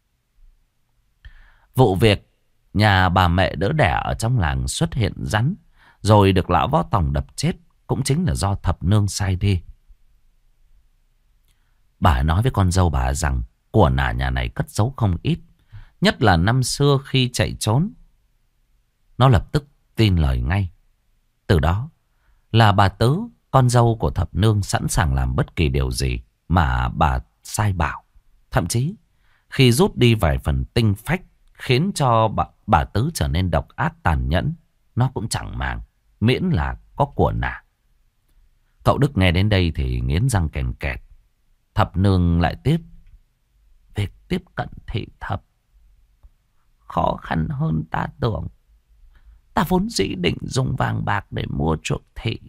Vụ việc nhà bà mẹ đỡ đẻ ở trong làng xuất hiện rắn, rồi được lão Võ Tòng đập chết, cũng chính là do Thập Nương sai đi. Bà nói với con dâu bà rằng của nà nhà này cất giấu không ít. Nhất là năm xưa khi chạy trốn, nó lập tức tin lời ngay. Từ đó là bà Tứ, con dâu của Thập Nương, sẵn sàng làm bất kỳ điều gì mà bà sai bảo. Thậm chí khi rút đi vài phần tinh phách khiến cho bà Tứ trở nên độc ác tàn nhẫn, nó cũng chẳng màng, miễn là có của nà. Cậu Đức nghe đến đây thì nghiến răng kèn kẹt. Thập Nương lại tiếp. Việc tiếp cận Thị Thập khó khăn hơn ta tưởng. Ta vốn dĩ định dùng vàng bạc để mua chuộc Thị,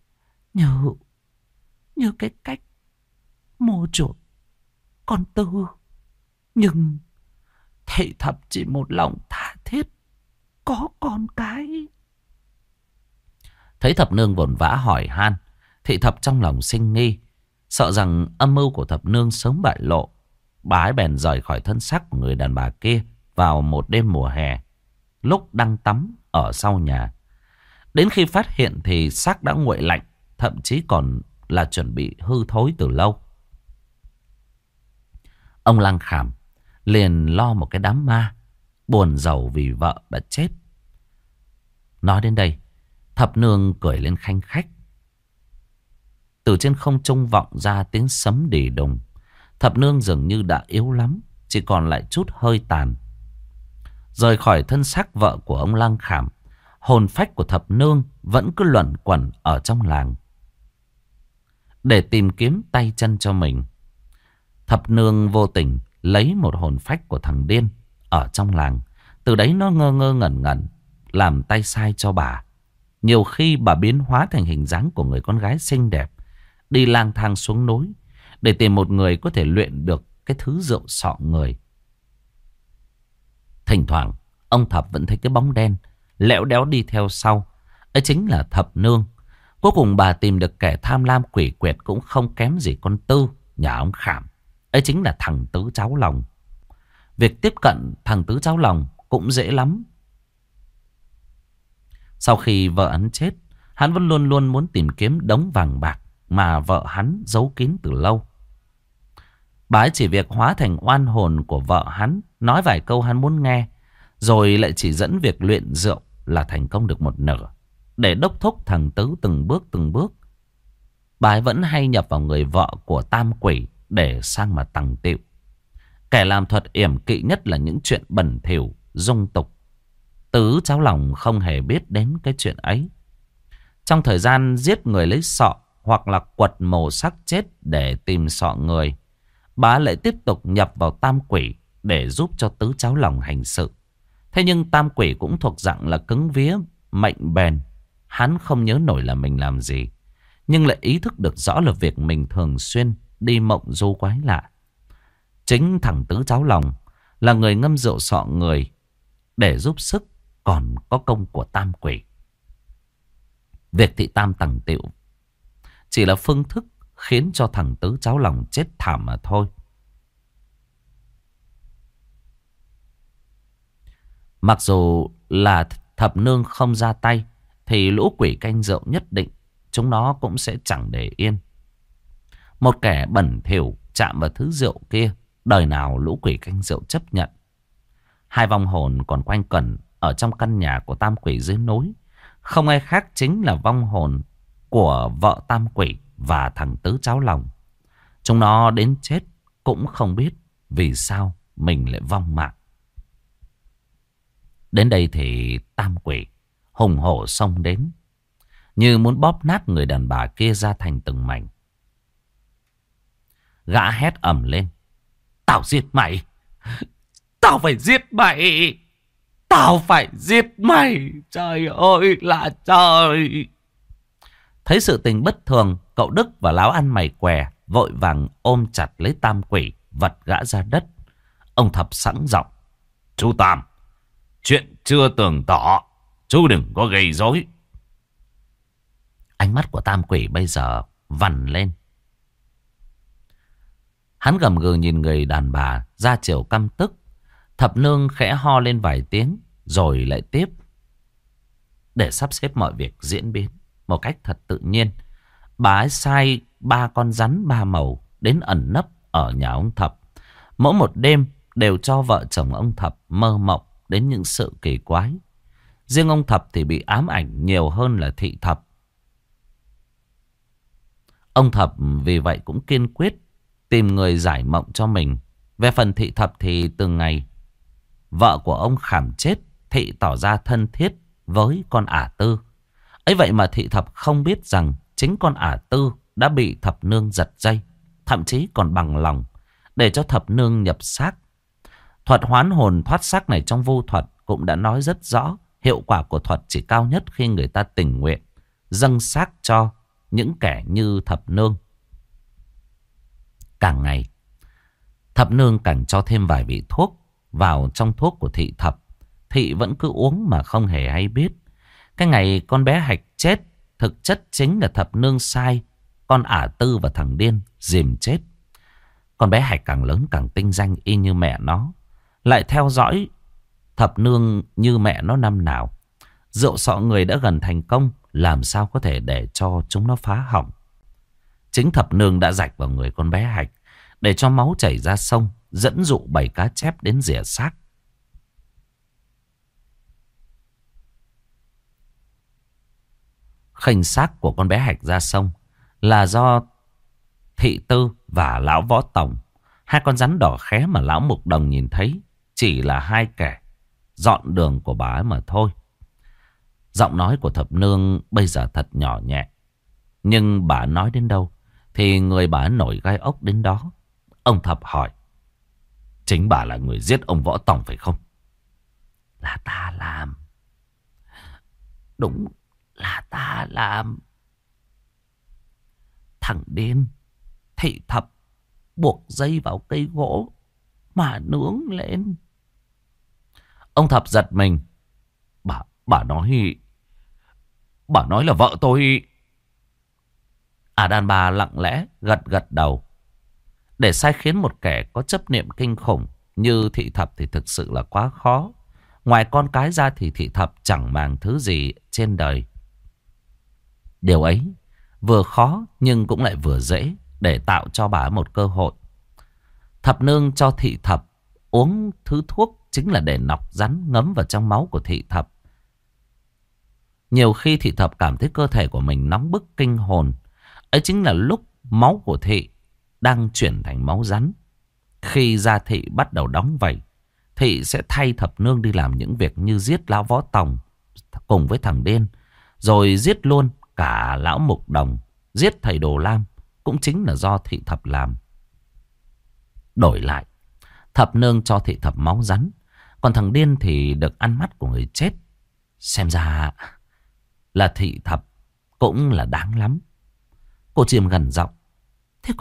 như cái cách mua chuộc con Tư. Nhưng Thị Thập chỉ một lòng tha thiết có con cái. Thấy Thập Nương vồn vã hỏi han, Thị Thập trong lòng sinh nghi, sợ rằng âm mưu của Thập Nương sớm bại lộ. Bà ấy bèn rời khỏi thân xác của người đàn bà kia vào một đêm mùa hè, lúc đang tắm ở sau nhà. Đến khi phát hiện thì xác đã nguội lạnh, thậm chí còn là chuẩn bị hư thối từ lâu. Ông Lăng Khảm liền lo một cái đám ma, buồn rầu vì vợ đã chết. Nói đến đây, Thập Nương cười lên khanh khách. Từ trên không trung vọng ra tiếng sấm đì đùng. Thập Nương dường như đã yếu lắm, chỉ còn lại chút hơi tàn. Rời khỏi thân xác vợ của ông Lăng Khảm, hồn phách của Thập Nương vẫn cứ luẩn quẩn ở trong làng. Để tìm kiếm tay chân cho mình, Thập Nương vô tình lấy một hồn phách của thằng điên ở trong làng. Từ đấy nó ngơ ngơ ngẩn ngẩn, làm tay sai cho bà. Nhiều khi bà biến hóa thành hình dáng của người con gái xinh đẹp, đi lang thang xuống núi để tìm một người có thể luyện được cái thứ rượu sọ người. Thỉnh thoảng ông Thập vẫn thấy cái bóng đen lẽo đéo đi theo sau. Ấy chính là Thập Nương. Cuối cùng bà tìm được kẻ tham lam quỷ quyệt cũng không kém gì con Tư nhà ông Khảm. Ấy chính là thằng Tứ Cháu Lòng. Việc tiếp cận thằng Tứ Cháu Lòng cũng dễ lắm. Sau khi vợ hắn chết, hắn vẫn luôn luôn muốn tìm kiếm đống vàng bạc mà vợ hắn giấu kín từ lâu. Bà ấy chỉ việc hóa thành oan hồn của vợ hắn, nói vài câu hắn muốn nghe, rồi lại chỉ dẫn việc luyện rượu là thành công được một nửa. Để đốc thúc thằng Tứ từng bước, bà ấy vẫn hay nhập vào người vợ của Tam Quỷ để sang mà tằng tịu. Kẻ làm thuật yểm kỵ nhất là những chuyện bẩn thỉu, dung tục. Tứ Cháu Lòng không hề biết đến cái chuyện ấy. Trong thời gian giết người lấy sọ hoặc là quật mồ xác chết để tìm sọ người, bà lại tiếp tục nhập vào Tam Quỷ để giúp cho Tứ Cháu Lòng hành sự. Thế nhưng Tam Quỷ cũng thuộc dạng là cứng vía, mệnh bền. Hắn không nhớ nổi là mình làm gì, nhưng lại ý thức được rõ là việc mình thường xuyên đi mộng du quái lạ. Chính thằng Tứ Cháu Lòng là người ngâm rượu sọ người để giúp sức, còn có công của Tam Quỷ. Việc thị tam tằng tịu chỉ là phương thức khiến cho thằng Tứ Cháu Lòng chết thảm mà thôi. Mặc dù là Thập Nương không ra tay, thì lũ quỷ canh rượu nhất định chúng nó cũng sẽ chẳng để yên. Một kẻ bẩn thỉu chạm vào thứ rượu kia, đời nào lũ quỷ canh rượu chấp nhận. Hai vong hồn còn quanh quẩn ở trong căn nhà của Tam Quỷ dưới núi, không ai khác chính là vong hồn của vợ Tam Quỷ và thằng Tứ Cháu Lòng. Chúng nó đến chết cũng không biết vì sao mình lại vong mạng. Đến đây thì Tam Quỷ hùng hổ xông đến, như muốn bóp nát người đàn bà kia ra thành từng mảnh. Gã hét ầm lên: "Tao giết mày! Tao phải giết mày! Tao phải giết mày! Trời ơi là trời!" Thấy sự tình bất thường, cậu Đức và Láo Ăn Mày Què vội vàng ôm chặt lấy Tam Quỷ, vật gã ra đất. Ông Thập sẵn giọng: "Chú Tam, chuyện chưa tường tỏ, chú đừng có gây rối." Ánh mắt của Tam Quỷ bây giờ vằn lên. Hắn gầm gừ nhìn người đàn bà ra chiều căm tức. Thập Nương khẽ ho lên vài tiếng rồi lại tiếp. Để sắp xếp mọi việc diễn biến một cách thật tự nhiên, bà ấy sai 3 con rắn 3 màu đến ẩn nấp ở nhà ông Thập. Mỗi một đêm đều cho vợ chồng ông Thập mơ mộng đến những sự kỳ quái. Riêng ông Thập thì bị ám ảnh nhiều hơn là Thị Thập. Ông Thập vì vậy cũng kiên quyết tìm người giải mộng cho mình. Về phần Thị Thập thì từng ngày vợ của ông Khảm chết, Thị tỏ ra thân thiết với con ả Tư. Ấy vậy mà Thị Thập không biết rằng chính con ả Tư đã bị Thập Nương giật dây, thậm chí còn bằng lòng để cho Thập Nương nhập xác. Thuật hoán hồn thoát xác này trong vô thuật cũng đã nói rất rõ, hiệu quả của thuật chỉ cao nhất khi người ta tình nguyện dâng xác cho những kẻ như Thập Nương. Càng ngày, Thập Nương càng cho thêm vài vị thuốc vào trong thuốc của Thị Thập. Thị vẫn cứ uống mà không hề hay biết. Cái ngày con bé Hạch chết, thực chất chính là Thập Nương sai con ả Tư và thằng điên dìm chết. Con bé Hạch càng lớn càng tinh danh y như mẹ nó, lại theo dõi Thập Nương như mẹ nó năm nào. Rượu sọ người đã gần thành công, làm sao có thể để cho chúng nó phá hỏng. Chính thập nương đã rạch vào người con bé Hạch, để cho máu chảy ra sông, dẫn dụ bầy cá chép đến rỉa xác. Khênh xác của con bé Hạch ra sông là do Thị Tư và lão Võ Tổng, hai con rắn đỏ khé mà lão Mục Đồng nhìn thấy, chỉ là hai kẻ dọn đường của bà ấy mà thôi. Giọng nói của thập nương bây giờ thật nhỏ nhẹ, nhưng bà nói đến đâu thì người bà nổi gai ốc đến đó. Ông Thập hỏi: chính bà là người giết ông Võ Tổng phải không? Là ta làm. Đúng là ta làm. Thằng điên Thị Thập buộc dây vào cây gỗ mà nướng lên. Ông Thập giật mình. Bà nói là vợ tôi. Đàn bà lặng lẽ gật gật đầu. Để sai khiến một kẻ có chấp niệm kinh khủng như Thị Thập thì thực sự là quá khó. Ngoài con cái ra thì Thị Thập chẳng màng thứ gì trên đời. Điều ấy vừa khó nhưng cũng lại vừa dễ, để tạo cho bà một cơ hội. Thập nương cho Thị Thập uống thứ thuốc chính là để nọc rắn ngấm vào trong máu của Thị Thập. Nhiều khi Thị Thập cảm thấy cơ thể của mình nóng bức kinh hồn. Ấy chính là lúc máu của Thị đang chuyển thành máu rắn. Khi da Thị bắt đầu đóng vảy, Thị sẽ thay thập nương đi làm những việc như giết lão Võ Tòng cùng với thằng điên, rồi giết luôn cả lão Mục Đồng, giết thầy Đồ Lam cũng chính là do Thị Thập làm. Đổi lại, thập nương cho Thị Thập máu rắn, còn thằng điên thì được ăn mắt của người chết. Xem ra là Thị Thập cũng là đáng lắm. Cô Chiêm gần giọng: Thế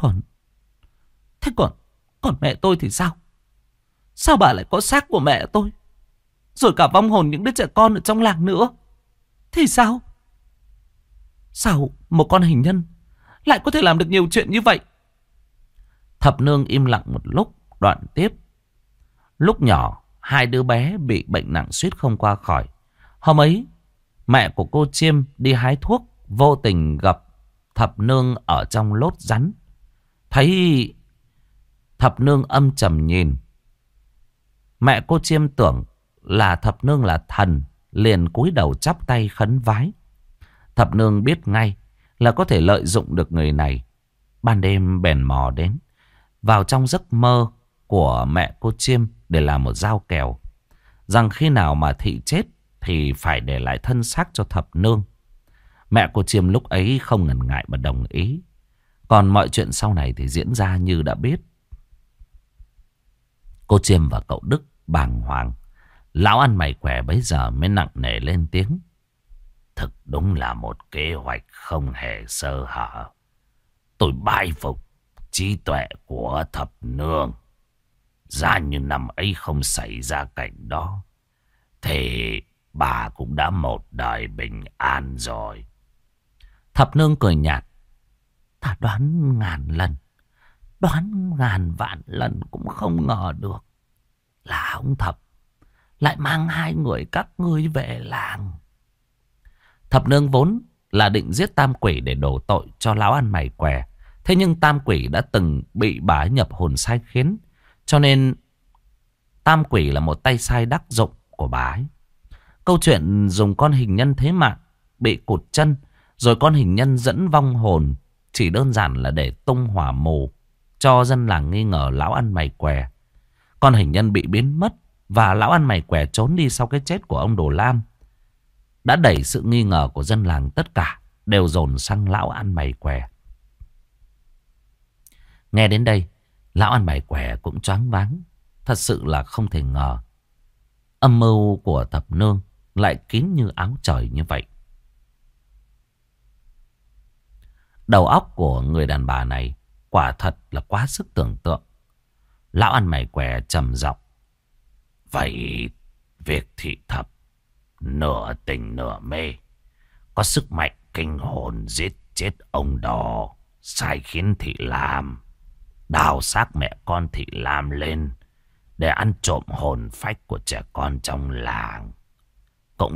còn mẹ tôi thì sao? Sao bà lại có xác của mẹ tôi, rồi cả vong hồn những đứa trẻ con ở trong làng nữa? Thì sao? Sao một con hình nhân lại có thể làm được nhiều chuyện như vậy? Thập nương im lặng một lúc, đoạn tiếp: Lúc nhỏ, hai đứa bé bị bệnh nặng suýt không qua khỏi. Hôm ấy, mẹ của cô Chiêm đi hái thuốc, vô tình gặp thập nương ở trong lốt rắn. Thấy thập nương âm trầm nhìn, mẹ cô Chiêm tưởng là thập nương là thần, liền cúi đầu chắp tay khấn vái. Thập nương biết ngay là có thể lợi dụng được người này. Ban đêm bèn mò đến vào trong giấc mơ của mẹ cô Chiêm để làm một giao kèo, rằng khi nào mà Thị chết thì phải để lại thân xác cho thập nương. Mẹ cô Chiêm lúc ấy không ngần ngại mà đồng ý. Còn mọi chuyện sau này thì diễn ra như đã biết. Cô Chiêm và cậu Đức bàng hoàng. Lão ăn mày què bấy giờ mới nặng nề lên tiếng: Thực đúng là một kế hoạch không hề sơ hở. Tôi bái phục trí tuệ của thập nương. Ra như năm ấy không xảy ra cảnh đó, thì bà cũng đã một đời bình an rồi. Thập nương cười nhạt: Ta đoán ngàn lần, đoán ngàn vạn lần cũng không ngờ được là ông Thập lại mang hai người các ngươi về làng. Thập nương vốn là định giết Tam Quỷ để đổ tội cho lão ăn mày què. Thế nhưng Tam Quỷ đã từng bị bà ấy nhập hồn sai khiến, cho nên Tam Quỷ là một tay sai đắc dụng của bà ấy. Câu chuyện dùng con hình nhân thế mạng bị cụt chân, rồi con hình nhân dẫn vong hồn, chỉ đơn giản là để tung hỏa mù cho dân làng nghi ngờ lão ăn mày què. Con hình nhân bị biến mất và lão ăn mày què trốn đi sau cái chết của ông Đồ Lam đã đẩy sự nghi ngờ của dân làng tất cả đều dồn sang lão ăn mày què. Nghe đến đây, lão ăn mày què cũng choáng váng. Thật sự là không thể ngờ âm mưu của thập nương lại kín như áo trời như vậy. Đầu óc của người đàn bà này quả thật là quá sức tưởng tượng. Lão ăn mày què trầm giọng: Vậy việc Thị Thập nửa tình nửa mê, có sức mạnh kinh hồn giết chết ông Đò, sai khiến Thị Lam đào xác mẹ con Thị Lam lên để ăn trộm hồn phách của trẻ con trong làng. cũng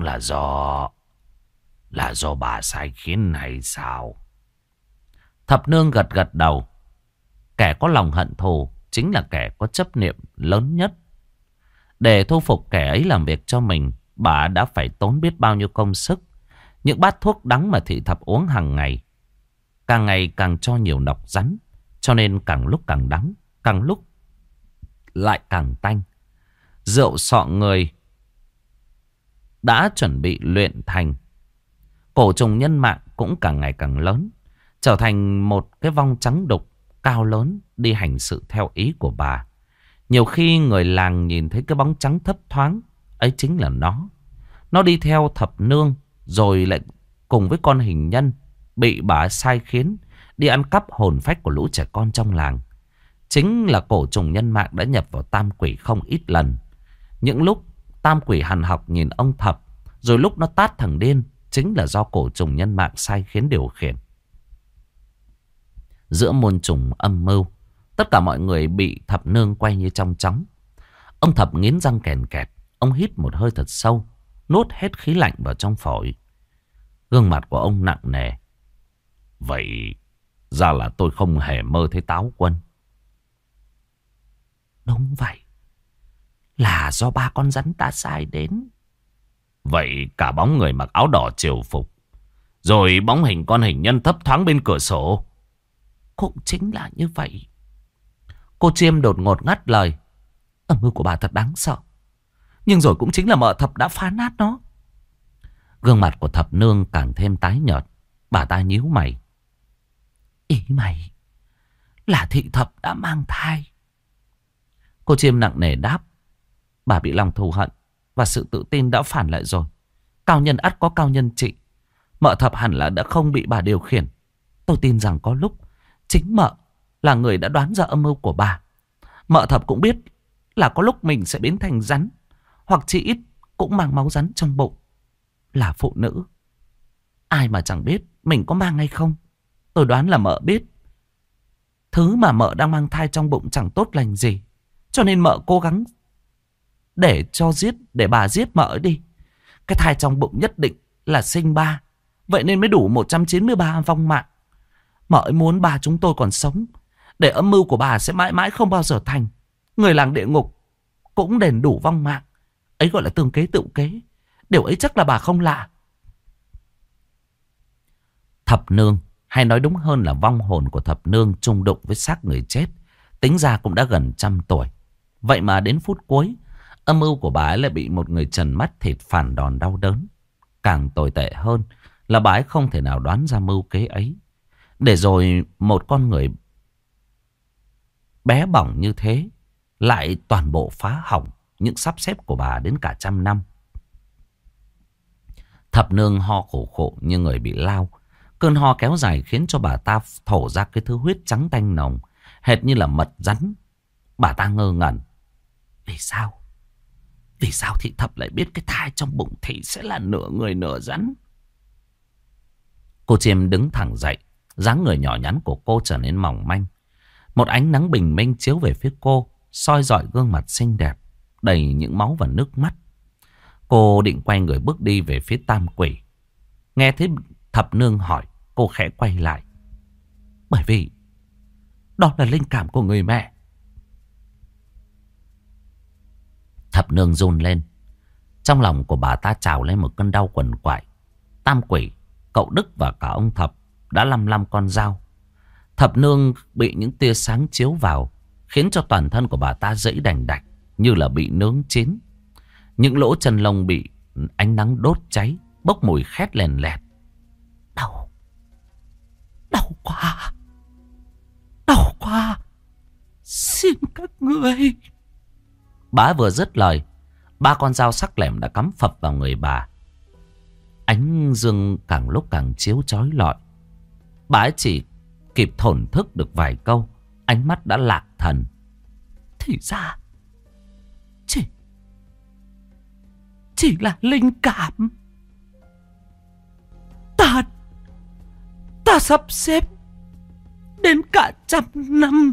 là do bà sai khiến hay sao? Thập nương gật gật đầu. Kẻ có lòng hận thù chính là kẻ có chấp niệm lớn nhất. Để thu phục kẻ ấy làm việc cho mình, bà đã phải tốn biết bao nhiêu công sức. Những bát thuốc đắng mà thị thập uống hàng ngày, càng ngày càng cho nhiều nọc rắn, cho nên càng lúc càng đắng, càng lúc lại càng tanh. Rượu sọ người đã chuẩn bị luyện thành, cổ trùng nhân mạng cũng càng ngày càng lớn, trở thành một cái vong trắng đục cao lớn đi hành sự theo ý của bà. Nhiều khi người làng nhìn thấy cái bóng trắng thấp thoáng ấy chính là nó. Nó đi theo thập nương, rồi lại cùng với con hình nhân bị bà sai khiến đi ăn cắp hồn phách của lũ trẻ con trong làng. Chính là cổ trùng nhân mạng đã nhập vào tam quỷ không ít lần. Những lúc tam quỷ hằn học nhìn ông Thập, rồi lúc nó tát thằng điên, chính là do cổ trùng nhân mạng sai khiến điều khiển. Giữa môn trùng âm mưu, tất cả mọi người bị thập nương quay như trong chóng. Ông Thập nghiến răng kèn kẹt. Ông hít một hơi thật sâu, nuốt hết khí lạnh vào trong phổi. Gương mặt của ông nặng nề. Vậy ra là tôi không hề mơ thấy Táo Quân. Đúng vậy, là do ba con rắn ta sai đến. Vậy cả bóng người mặc áo đỏ triều phục, rồi bóng hình con hình nhân thấp thoáng bên cửa sổ, cũng chính là như vậy. Cô Chiêm đột ngột ngắt lời. Âm mưu của bà thật đáng sợ, nhưng rồi cũng chính là mợ Thập đã phá nát nó. Gương mặt của thập nương càng thêm tái nhợt. Bà ta nhíu mày. Ý mày là thị thập đã mang thai? Cô Chiêm nặng nề đáp. Bà bị lòng thù hận và sự tự tin đã phản lại rồi. Cao nhân ắt có cao nhân trị. Mợ Thập hẳn là đã không bị bà điều khiển. Tôi tin rằng có lúc chính mợ là người đã đoán ra âm mưu của bà. Mợ Thập cũng biết là có lúc mình sẽ biến thành rắn, hoặc chỉ ít cũng mang máu rắn trong bụng. Là phụ nữ, ai mà chẳng biết mình có mang hay không. Tôi đoán là mợ biết thứ mà mợ đang mang thai trong bụng chẳng tốt lành gì, cho nên mợ cố gắng để bà giết mợ đi. Cái thai trong bụng nhất định là sinh ba, vậy nên mới đủ 193 vong mạng. Mợ ấy muốn bà chúng tôi còn sống, để âm mưu của bà sẽ mãi mãi không bao giờ thành. Người làng địa ngục cũng đền đủ vong mạng. Ấy gọi là tương kế tự kế. Điều ấy chắc là bà không lạ. Thập nương, hay nói đúng hơn là vong hồn của thập nương chung đụng với xác người chết, tính ra cũng đã gần 100 tuổi. Vậy mà đến phút cuối, âm mưu của bà ấy lại bị một người trần mắt thịt phản đòn đau đớn. Càng tồi tệ hơn là bà ấy không thể nào đoán ra mưu kế ấy. Để rồi một con người bé bỏng như thế lại toàn bộ phá hỏng những sắp xếp của bà đến cả 100 năm. Thập nương ho khổ khổ như người bị lao. Cơn ho kéo dài khiến cho bà ta thổ ra cái thứ huyết trắng tanh nồng, hệt như là mật rắn. Bà ta ngơ ngẩn. Vì sao? Vì sao thị thập lại biết cái thai trong bụng thị sẽ là nửa người nửa rắn? Cô Chiêm đứng thẳng dậy. Dáng người nhỏ nhắn của cô trở nên mỏng manh. Một ánh nắng bình minh chiếu về phía cô, soi rọi gương mặt xinh đẹp, đầy những máu và nước mắt. Cô định quay người bước đi về phía tam quỷ. Nghe thấy thập nương hỏi, cô khẽ quay lại. Bởi vì đó là linh cảm của người mẹ. Thập nương run lên. Trong lòng của bà ta trào lên một cơn đau quằn quại. Tam quỷ, cậu Đức và cả ông Thập đã lăm con dao. Thập nương bị những tia sáng chiếu vào, khiến cho toàn thân của bà ta rẫy đành đạch như là bị nướng chín. Những lỗ chân lông bị ánh nắng đốt cháy, bốc mùi khét lèn lẹt. Đau, đau quá, đau quá, xin các ngươi. Bà vừa dứt lời, 3 con dao sắc lẻm đã cắm phập vào người bà. Ánh dương càng lúc càng chiếu chói lọi. Bà ấy chỉ kịp thổn thức được vài câu, ánh mắt đã lạc thần. Thì ra chỉ là linh cảm. Ta sắp xếp đến cả 100 năm,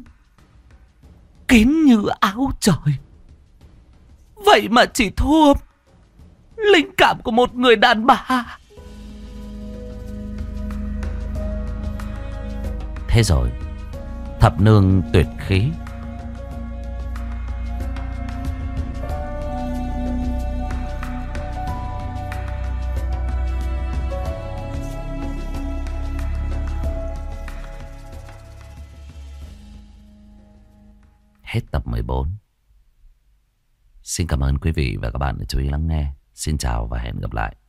kín như áo trời. Vậy mà chỉ thua Linh cảm của một người đàn bà. Thế rồi thập nương tuyệt khí. Hết tập 14. Xin cảm ơn quý vị và các bạn đã chú ý lắng nghe. Xin chào và hẹn gặp lại.